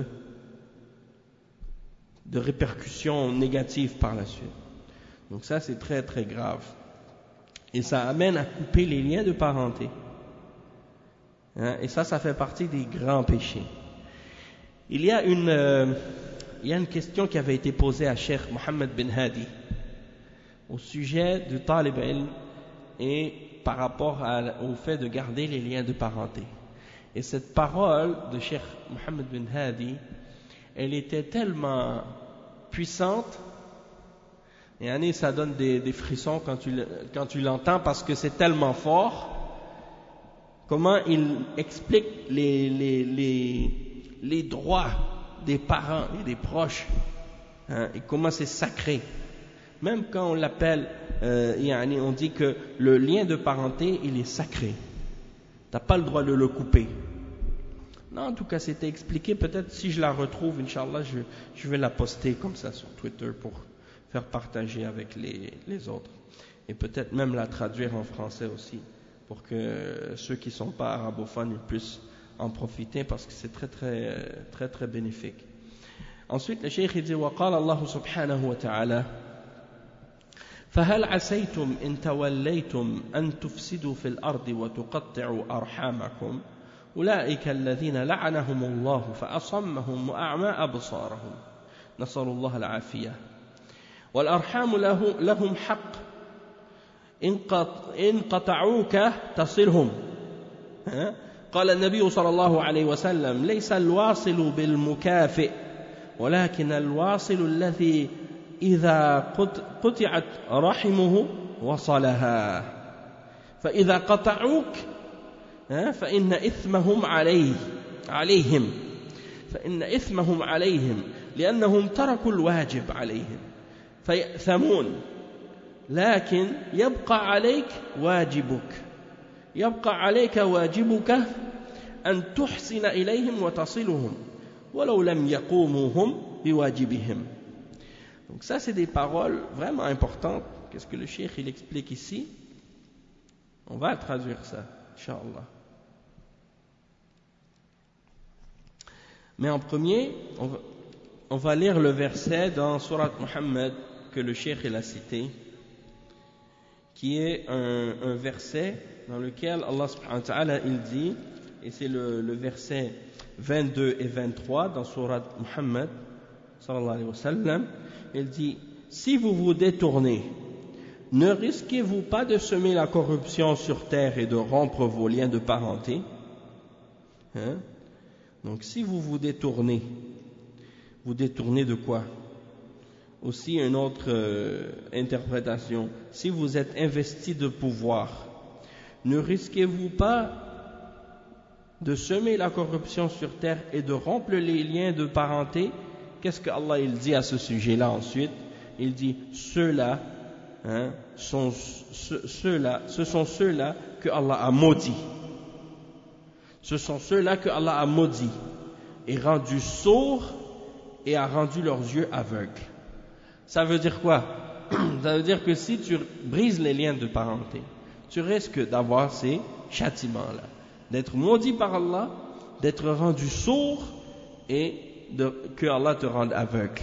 de répercussions négatives par la suite. Donc ça, c'est très, très grave. Et ça amène à couper les liens de parenté. Hein? Et ça, ça fait partie des grands péchés. Il y a une... Euh, Il y a une question qui avait été posée à Cheikh Mohammed bin Hadi au sujet du talib ilm et par rapport à, au fait de garder les liens de parenté. Et cette parole de Cheikh Mohammed bin Hadi, elle était tellement puissante, et Annie, ça donne des, des frissons quand tu, quand tu l'entends parce que c'est tellement fort. Comment il explique les, les, les, les droits des parents et des proches, hein, et comment c'est sacré. Même quand on l'appelle, euh, on dit que le lien de parenté, il est sacré. Tu n'as pas le droit de le couper. Non, en tout cas, c'était expliqué. Peut-être si je la retrouve, Inch'Allah, je, je vais la poster comme ça sur Twitter pour faire partager avec les, les autres. Et peut-être même la traduire en français aussi, pour que ceux qui ne sont pas arabophones puissent en profiter, parce que c'est très très très très bénéfique. Ensuite, le cheikh dit وقال الله سبحانه وتعالى فهل عسيتم إن توليتم أن تفسدوا في الأرض وتقطعوا أرحامكم أولئك الذين لعنهم الله فأصمهم وأعمى أبصارهم نسأل الله العافية والأرحام له لهم حق إن قطعوك تصلهم. قال النبي صلى الله عليه وسلم ليس الواصل بالمكافئ ولكن الواصل الذي إذا قطعت رحمه وصلها فإذا قطعوك فإن إثمهم عليه عليهم فإن إثمهم عليهم لأنهم تركوا الواجب عليهم فيأثمون لكن يبقى عليك واجبك يبقى عليك واجبك أن تحسن إليهم وتصلهم ولو لم يقوموا هم بواجبهم. Donc ça, c'est des paroles vraiment importantes. Qu'est-ce que le cheikh il explique ici? On va traduire ça, Inch'Allah. Mais en premier, on va, on va lire le verset dans Surat Muhammad que le cheikh il a cité, qui est un, un verset dans lequel Allah subhanahu wa ta'ala il dit, et c'est le, le verset vingt-deux et vingt-trois dans Surat Muhammad sallallahu alayhi wa sallam, il dit: si vous vous détournez, ne risquez-vous pas de semer la corruption sur terre et de rompre vos liens de parenté? Hein? Donc si vous vous détournez, vous détournez de quoi? Aussi une autre euh, interprétation, si vous êtes investi de pouvoir, ne risquez-vous pas de semer la corruption sur terre et de rompre les liens de parenté? Qu'est-ce que Allah il dit à ce sujet-là ensuite? Il dit: ceux-là, hein, sont, ce, ceux-là, ce sont ceux-là que Allah a maudits. Ce sont ceux-là que Allah a maudits et rendus sourds et a rendu leurs yeux aveugles. Ça veut dire quoi? Ça veut dire que si tu brises les liens de parenté, tu risques d'avoir ces châtiments-là, d'être maudit par Allah, d'être rendu sourd et de, que Allah te rende aveugle.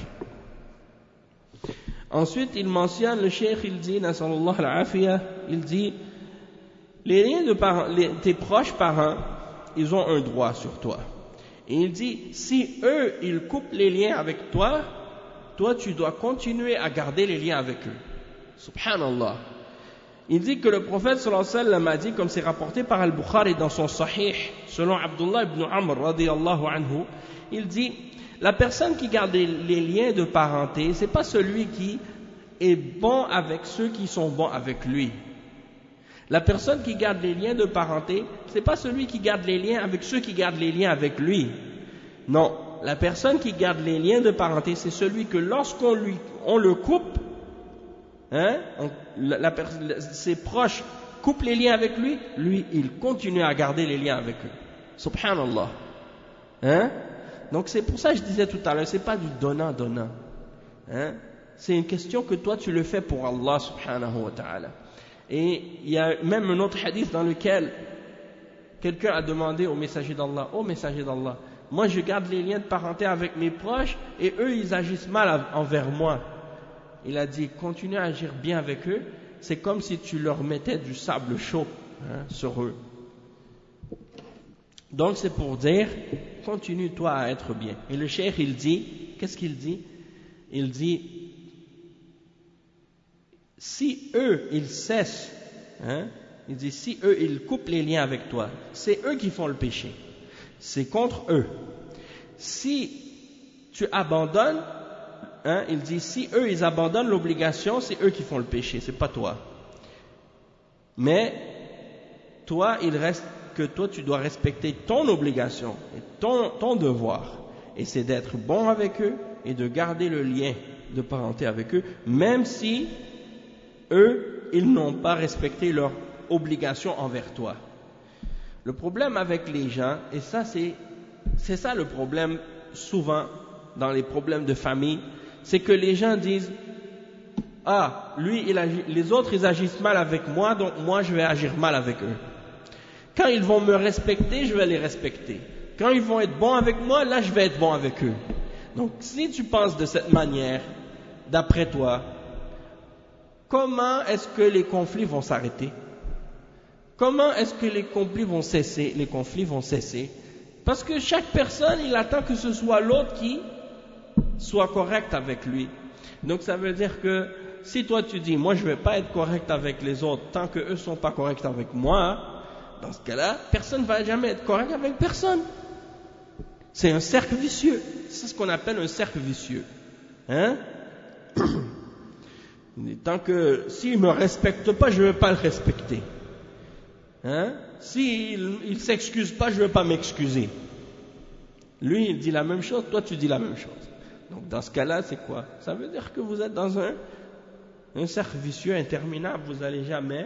Ensuite, il mentionne, le cheikh, il dit, nasallallahu al-afiyah, il dit, les liens de parents, les, tes proches parents, ils ont un droit sur toi. Et il dit, si eux, ils coupent les liens avec toi, toi, tu dois continuer à garder les liens avec eux. Subhanallah. Il dit que le prophète sallallahu alayhi wa sallam a dit, comme c'est rapporté par Al-Bukhari dans son Sahih, selon Abdullah ibn Amr radiyallahu anhu, il dit, la personne qui garde les, les liens de parenté, c'est pas celui qui est bon avec ceux qui sont bons avec lui. La personne qui garde les liens de parenté, c'est pas celui qui garde les liens avec ceux qui gardent les liens avec lui. Non, la personne qui garde les liens de parenté, c'est celui que lorsqu'on lui, on le coupe, hein, on, la, la, ses proches coupent les liens avec lui, lui, il continue à garder les liens avec eux. Subhanallah. Hein? Donc c'est pour ça que je disais tout à l'heure, c'est pas du donnant-donnant. Hein? C'est une question que toi tu le fais pour Allah subhanahu wa ta'ala. Et il y a même un autre hadith dans lequel quelqu'un a demandé au messager d'Allah, ô messager d'Allah, moi je garde les liens de parenté avec mes proches et eux ils agissent mal envers moi. Il a dit, continue à agir bien avec eux, c'est comme si tu leur mettais du sable chaud, hein, sur eux. Donc c'est pour dire, continue toi à être bien. Et le cheikh il dit, qu'est-ce qu'il dit? Il dit, si eux ils cessent, hein, il dit si eux ils coupent les liens avec toi, c'est eux qui font le péché, c'est contre eux. Si tu abandonnes, hein, il dit si eux ils abandonnent l'obligation, c'est eux qui font le péché, c'est pas toi. Mais toi il reste que toi tu dois respecter ton obligation et ton, ton devoir, et c'est d'être bon avec eux et de garder le lien de parenté avec eux, même si eux, ils n'ont pas respecté leur obligation envers toi. Le problème avec les gens, et ça c'est, c'est ça le problème souvent dans les problèmes de famille, c'est que les gens disent, ah, lui, il agit, les autres ils agissent mal avec moi, donc moi je vais agir mal avec eux. Quand ils vont me respecter, je vais les respecter. Quand ils vont être bons avec moi, là je vais être bon avec eux. Donc si tu penses de cette manière, d'après toi, comment est-ce que les conflits vont s'arrêter? Comment est-ce que les conflits vont cesser? Les conflits vont cesser parce que chaque personne, il attend que ce soit l'autre qui soit correct avec lui. Donc ça veut dire que si toi tu dis, moi je ne vais pas être correct avec les autres tant qu'eux ne sont pas corrects avec moi, dans ce cas-là, personne ne va jamais être correct avec personne. C'est un cercle vicieux. C'est ce qu'on appelle un cercle vicieux. Hein? Tant que s'il ne me respecte pas, je ne vais pas le respecter. Hein? S'il ne s'excuse pas, je ne vais pas m'excuser. Lui, il dit la même chose, toi tu dis la même chose. Donc dans ce cas-là, c'est quoi? Ça veut dire que vous êtes dans un, un cercle vicieux interminable, vous n'allez jamais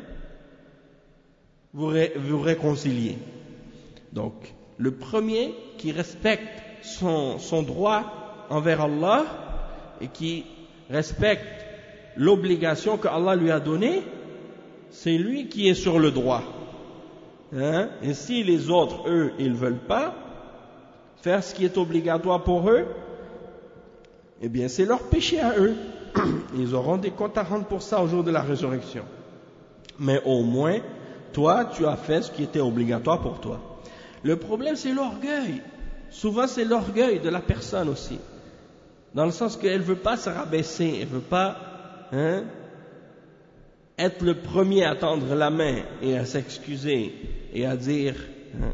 vous, ré, vous réconcilier. Donc, le premier qui respecte son, son droit envers Allah et qui respecte l'obligation que Allah lui a donnée, c'est lui qui est sur le droit. Hein? Et si les autres, eux, ils ne veulent pas faire ce qui est obligatoire pour eux, eh bien c'est leur péché à eux. Ils auront des comptes à rendre pour ça au jour de la résurrection. Mais au moins, toi, tu as fait ce qui était obligatoire pour toi. Le problème, c'est l'orgueil. Souvent, c'est l'orgueil de la personne aussi. Dans le sens qu'elle ne veut pas se rabaisser, elle ne veut pas hein, être le premier à tendre la main et à s'excuser et à dire hein,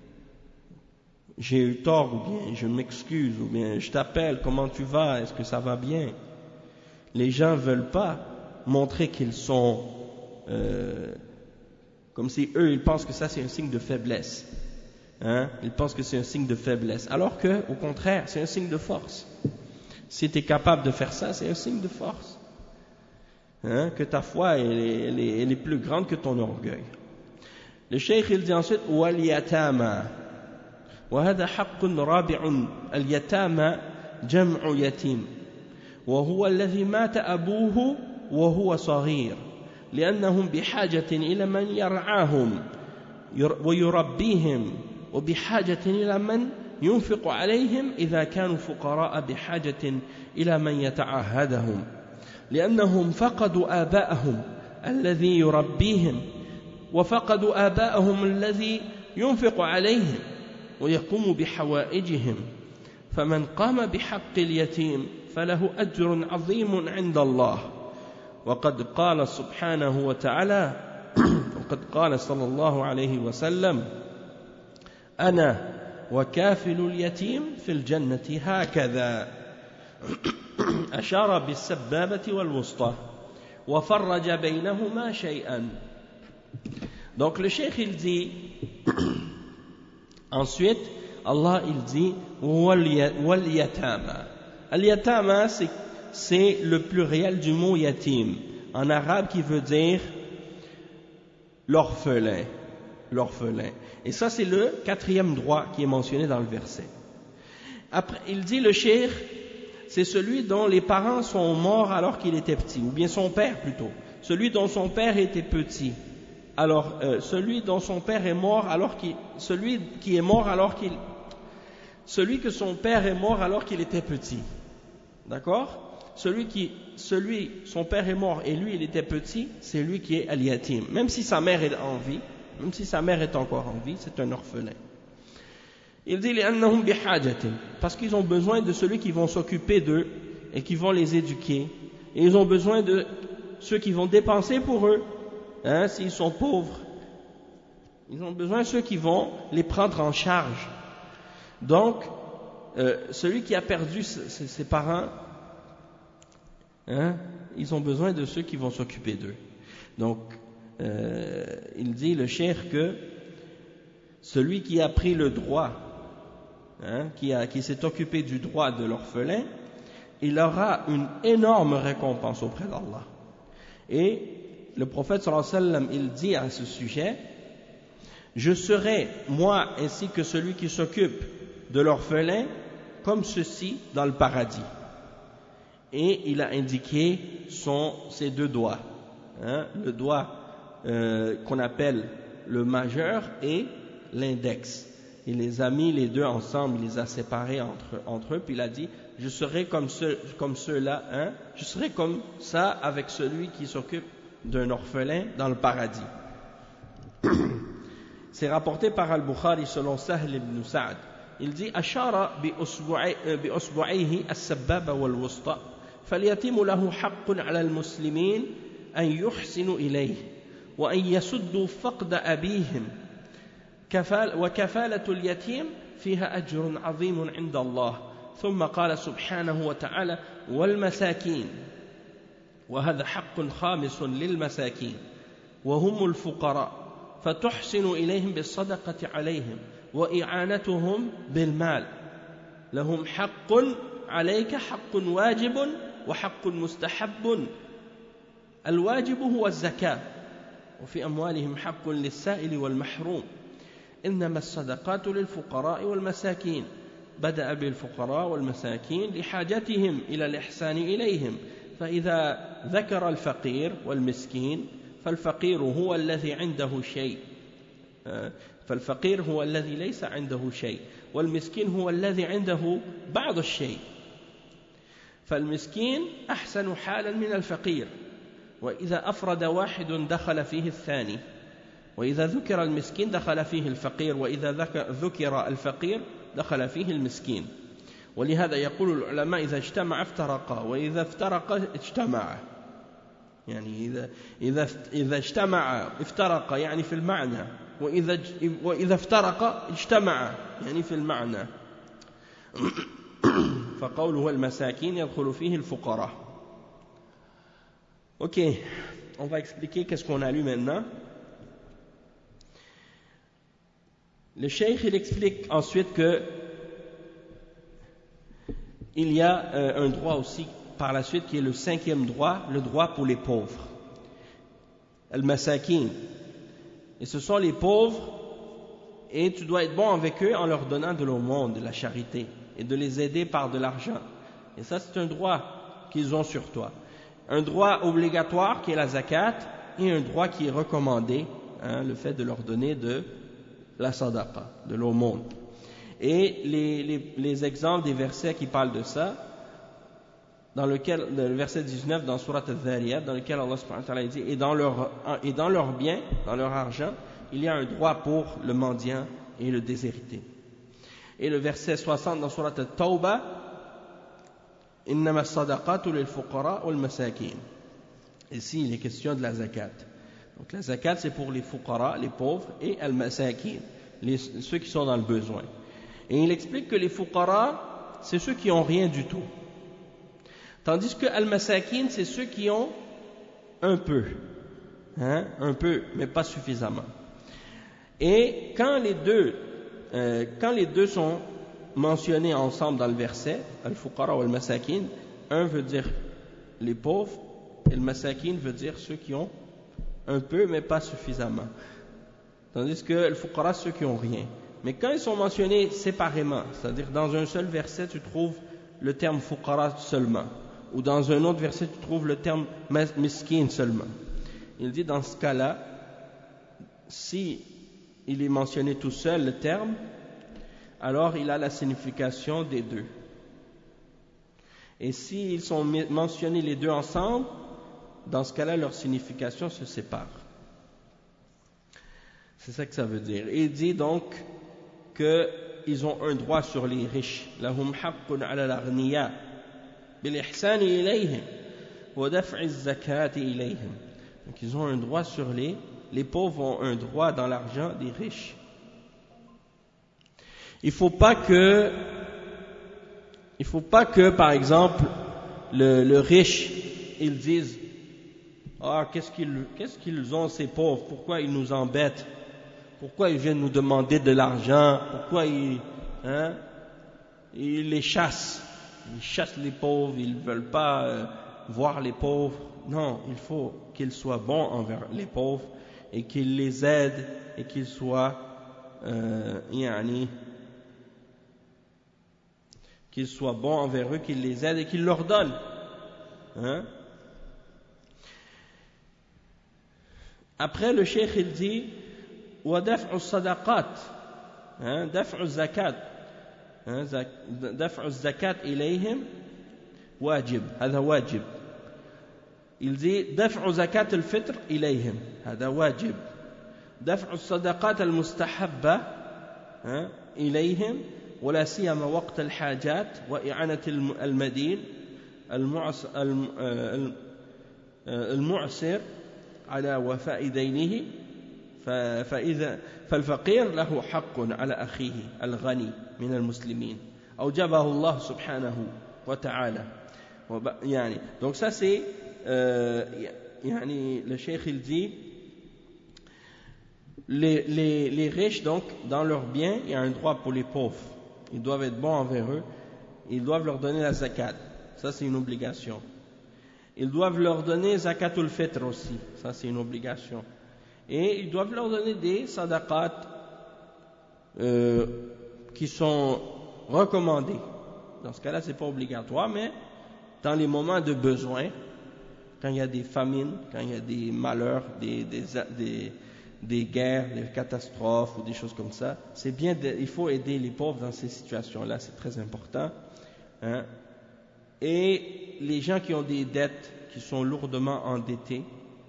j'ai eu tort ou bien je m'excuse ou bien je t'appelle, comment tu vas, est-ce que ça va bien? Les gens ne veulent pas montrer qu'ils sont euh, comme si eux ils pensent que ça c'est un signe de faiblesse. Hein? Ils pensent que c'est un signe de faiblesse, alors que, au contraire, c'est un signe de force. Si tu es capable de faire ça, c'est un signe de force. Hein? Que ta foi elle est, elle, est, elle est plus grande que ton orgueil. Le cheikh il dit ensuite وَالْيَتَامَى وهذا حق رابع اليتامى جمع يتيم وهو الذي مات أبوه وهو صغير لأنهم بحاجة إلى من يرعاهم ويربيهم وبحاجة إلى من ينفق عليهم إذا كانوا فقراء بحاجة إلى من يتعهدهم لأنهم فقدوا آباءهم الذي يربيهم وفقدوا آباءهم الذي ينفق عليهم ويقوم بحوائجهم فمن قام بحق اليتيم فله أجر عظيم عند الله وقد قال سبحانه وتعالى وقد قال صلى الله عليه وسلم أنا وكافل اليتيم في الجنة هكذا أشار بالسبابة والوسطى وفرج بينهما شيئا. Donc le cheikh il dit ensuite Allah il dit wal yatama. Al yatama c'est, c'est le pluriel du mot yatim en arabe qui veut dire l'orphelin, l'orphelin. Et ça c'est le quatrième droit qui est mentionné dans le verset. Après il dit le cheikh, c'est celui dont les parents sont morts alors qu'il était petit, ou bien son père plutôt, celui dont son père était petit. Alors, euh, celui dont son père est mort alors qu'il, celui qui est mort alors qu'il, celui que son père est mort alors qu'il était petit, d'accord? Celui qui, celui, son père est mort et lui il était petit, c'est lui qui est al-yatim. Même si sa mère est en vie, même si sa mère est encore en vie, c'est un orphelin. Il dit لأنهم بحاجة, parce qu'ils ont besoin de celui qui vont s'occuper d'eux et qui vont les éduquer, et ils ont besoin de ceux qui vont dépenser pour eux. Hein, s'ils sont pauvres, ils ont besoin de ceux qui vont les prendre en charge. Donc, euh, celui qui a perdu ses, ses parents, hein, ils ont besoin de ceux qui vont s'occuper d'eux. Donc, euh, il dit le cheikh que celui qui a pris le droit, hein, qui, a, qui s'est occupé du droit de l'orphelin, il aura une énorme récompense auprès d'Allah. Et le prophète sallallahu alayhi wa sallam, il dit à ce sujet, je serai, moi ainsi que celui qui s'occupe de l'orphelin, comme ceci dans le paradis. Et il a indiqué son, ses deux doigts, hein, le doigt euh, qu'on appelle le majeur et l'index. Il les a mis les deux ensemble, il les a séparés entre, entre eux, puis il a dit, je serai comme, ce, comme ceux-là, hein, je serai comme ça avec celui qui s'occupe d'un orphelin dans le paradis. C'est rapporté par Al-Bukhari selon Sahl ibn Sa'd. Il dit أشار بأصبعيه السبابة والوسطى فاليتيم له حق على المسلمين أن يحسنوا إليه وأن يسدوا فقد أبيهم وكفالة اليتيم فيها أجر عظيم عند الله. ثم قال سبحانه وتعالى والمساكين, وهذا حق خامس للمساكين وهم الفقراء فتحسن إليهم بالصدقة عليهم وإعانتهم بالمال. لهم حق عليك حق واجب وحق مستحب. الواجب هو الزكاة وفي أموالهم حق للسائل والمحروم. إنما الصدقات للفقراء والمساكين. بدأ بالفقراء والمساكين لحاجتهم إلى الإحسان إليهم. فإذا ذكر الفقير والمسكين فالفقير هو الذي عنده شيء فالفقير هو الذي ليس عنده شيء والمسكين هو الذي عنده بعض الشيء. فالمسكين أحسن حالا من الفقير, وإذا أفرد واحد دخل فيه الثاني, وإذا ذكر المسكين دخل فيه الفقير, وإذا ذكر الفقير دخل فيه المسكين. ولهذا يقول العلماء إذا اجتمع افترقا وإذا افترقا اجتمعا. يعني إذا إذا إذا اجتمع افترقا يعني في المعنى, وإذا وإذا افترقا اجتمعا يعني في المعنى. فقوله المساكين يدخل فيه الفقراء. Ok, on va expliquer qu'est-ce qu'on a lu maintenant. Le cheikh il explique ensuite que il y a euh, un droit aussi par la suite qui est le cinquième droit, le droit pour les pauvres. Al-Masakin. Et ce sont les pauvres, et tu dois être bon avec eux en leur donnant de l'aumône, de la charité, et de les aider par de l'argent. Et ça c'est un droit qu'ils ont sur toi. Un droit obligatoire qui est la zakat, et un droit qui est recommandé, hein, le fait de leur donner de la sadaqa, de l'aumône. Et les, les, les exemples des versets qui parlent de ça, dans lequel, le verset dix-neuf dans Surat Al-Dhariyat, dans lequel Allah subhanahu wa ta'ala dit, et dans leur, et dans leur bien, dans leur argent, il y a un droit pour le mendiant et le déshérité. Et le verset soixante dans Surat Al-Tawbah, إنما الصدقات للفقراء والمساكين. Ici, il est question de la zakat. Donc la zakat, c'est pour les fuqara, les pauvres, et al-masakin, les, ceux qui sont dans le besoin. Et il explique que les fuqara, c'est ceux qui n'ont rien du tout. Tandis que al-masakin, c'est ceux qui ont un peu. Hein, un peu, mais pas suffisamment. Et quand les deux, euh, quand les deux sont mentionnés ensemble dans le verset, al-fuqara ou al-masakin, un veut dire les pauvres, et le masakin veut dire ceux qui ont un peu, mais pas suffisamment. Tandis que le fuqara, ceux qui ont rien. Mais quand ils sont mentionnés séparément, c'est-à-dire dans un seul verset, tu trouves le terme fuqara seulement, ou dans un autre verset, tu trouves le terme miskin seulement. Il dit dans ce cas-là, si il est mentionné tout seul le terme, alors il a la signification des deux. Et s'ils sont mentionnés les deux ensemble, dans ce cas-là, leur signification se sépare. C'est ça que ça veut dire. Et il dit donc qu'ils ont un droit sur les riches. Lahum haqqun ala al-aghniya bil ihsani ilayhim wa daf'i az-zakati ilayhim. Donc ils ont un droit sur les les pauvres ont un droit dans l'argent des riches. Il faut pas que il faut pas que par exemple le, le riche ils disent ah qu'est-ce qu'ils qu'est-ce qu'ils ont ces pauvres, pourquoi ils nous embêtent, pourquoi ils viennent nous demander de l'argent, pourquoi ils hein ils les chassent, ils chassent les pauvres, ils veulent pas euh, voir les pauvres. Non, il faut qu'ils soient bons envers les pauvres et qu'ils les aident et qu'ils soient euh, yani, qu'ils soient bons envers eux, qu'ils les aident et qu'ils leur donnent. Hein? Après le cheikh il dit wa daf'u sadaqat, hein, daf'u zakat, hein, daf'u zakat ilayhim wajib, هذا wajib. Il dit دفع زكاة الفطر إليهم هذا واجب دفع الصدقات المستحبة إليهم ولا سيما وقت الحاجات وإعانة المدين المعسر على وفاء دينه فإذا فالفقير له حق على أخيه الغني من المسلمين أوجبه الله سبحانه وتعالى يعني donc ça c'est Euh, yani, le cheikh il dit les, les, les riches donc dans leurs biens il y a un droit pour les pauvres, ils doivent être bons envers eux, ils doivent leur donner la zakat, ça c'est une obligation, ils doivent leur donner zakatul fitr aussi, ça c'est une obligation, et ils doivent leur donner des sadaqat euh, qui sont recommandés. Dans ce cas là c'est pas obligatoire, mais dans les moments de besoin, quand il y a des famines, quand il y a des malheurs, des, des, des, des guerres, des catastrophes ou des choses comme ça, c'est bien, de, il faut aider les pauvres dans ces situations-là, c'est très important. Hein. Et les gens qui ont des dettes, qui sont lourdement endettés,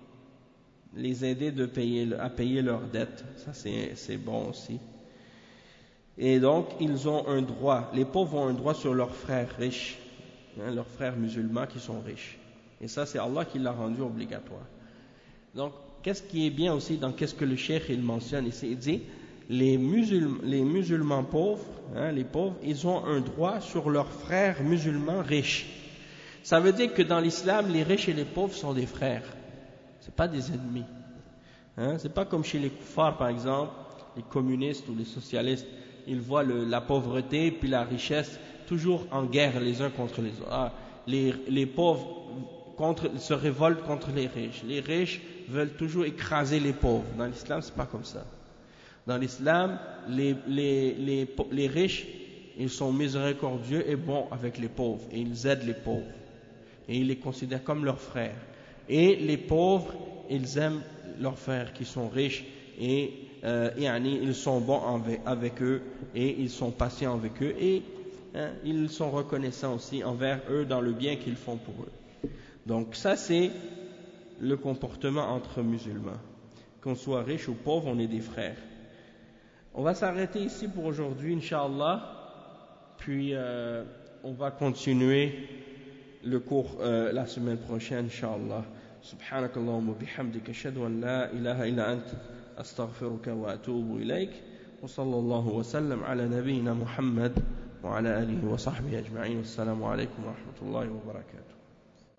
les aider de payer, à payer leurs dettes, ça c'est, c'est bon aussi. Et donc, ils ont un droit, les pauvres ont un droit sur leurs frères riches, hein, leurs frères musulmans qui sont riches. Et ça, c'est Allah qui l'a rendu obligatoire. Donc, qu'est-ce qui est bien aussi dans qu'est-ce que le cheikh il mentionne ici? Il dit, les musulmans, les musulmans pauvres, hein, les pauvres, ils ont un droit sur leurs frères musulmans riches. Ça veut dire que dans l'islam, les riches et les pauvres sont des frères. C'est pas des ennemis. Hein, c'est pas comme chez les koufars, par exemple, les communistes ou les socialistes, ils voient le, la pauvreté puis la richesse toujours en guerre les uns contre les autres. Ah, les, les pauvres Contre, se révoltent contre les riches. Les riches veulent toujours écraser les pauvres. Dans l'islam, c'est pas comme ça. Dans l'islam, les, les, les, les riches, ils sont miséricordieux et bons avec les pauvres. Et ils aident les pauvres. Et ils les considèrent comme leurs frères. Et les pauvres, ils aiment leurs frères qui sont riches. Et euh, yani, ils sont bons avec, avec eux. Et ils sont patients avec eux. Et hein, ils sont reconnaissants aussi envers eux dans le bien qu'ils font pour eux. Donc ça c'est le comportement entre musulmans. Qu'on soit riche ou pauvre, on est des frères. On va s'arrêter ici pour aujourd'hui, Inch'Allah. Puis euh, on va continuer le cours euh, la semaine prochaine, Inch'Allah. سبحانك اللهم وبحمدك أشهد أن لا إله إلا أنت أستغفرك وأتوب إليك وصلى الله وسلم على نبينا محمد وعلى آله وصحبه أجمعين. والسلام عليكم ورحمة الله وبركاته.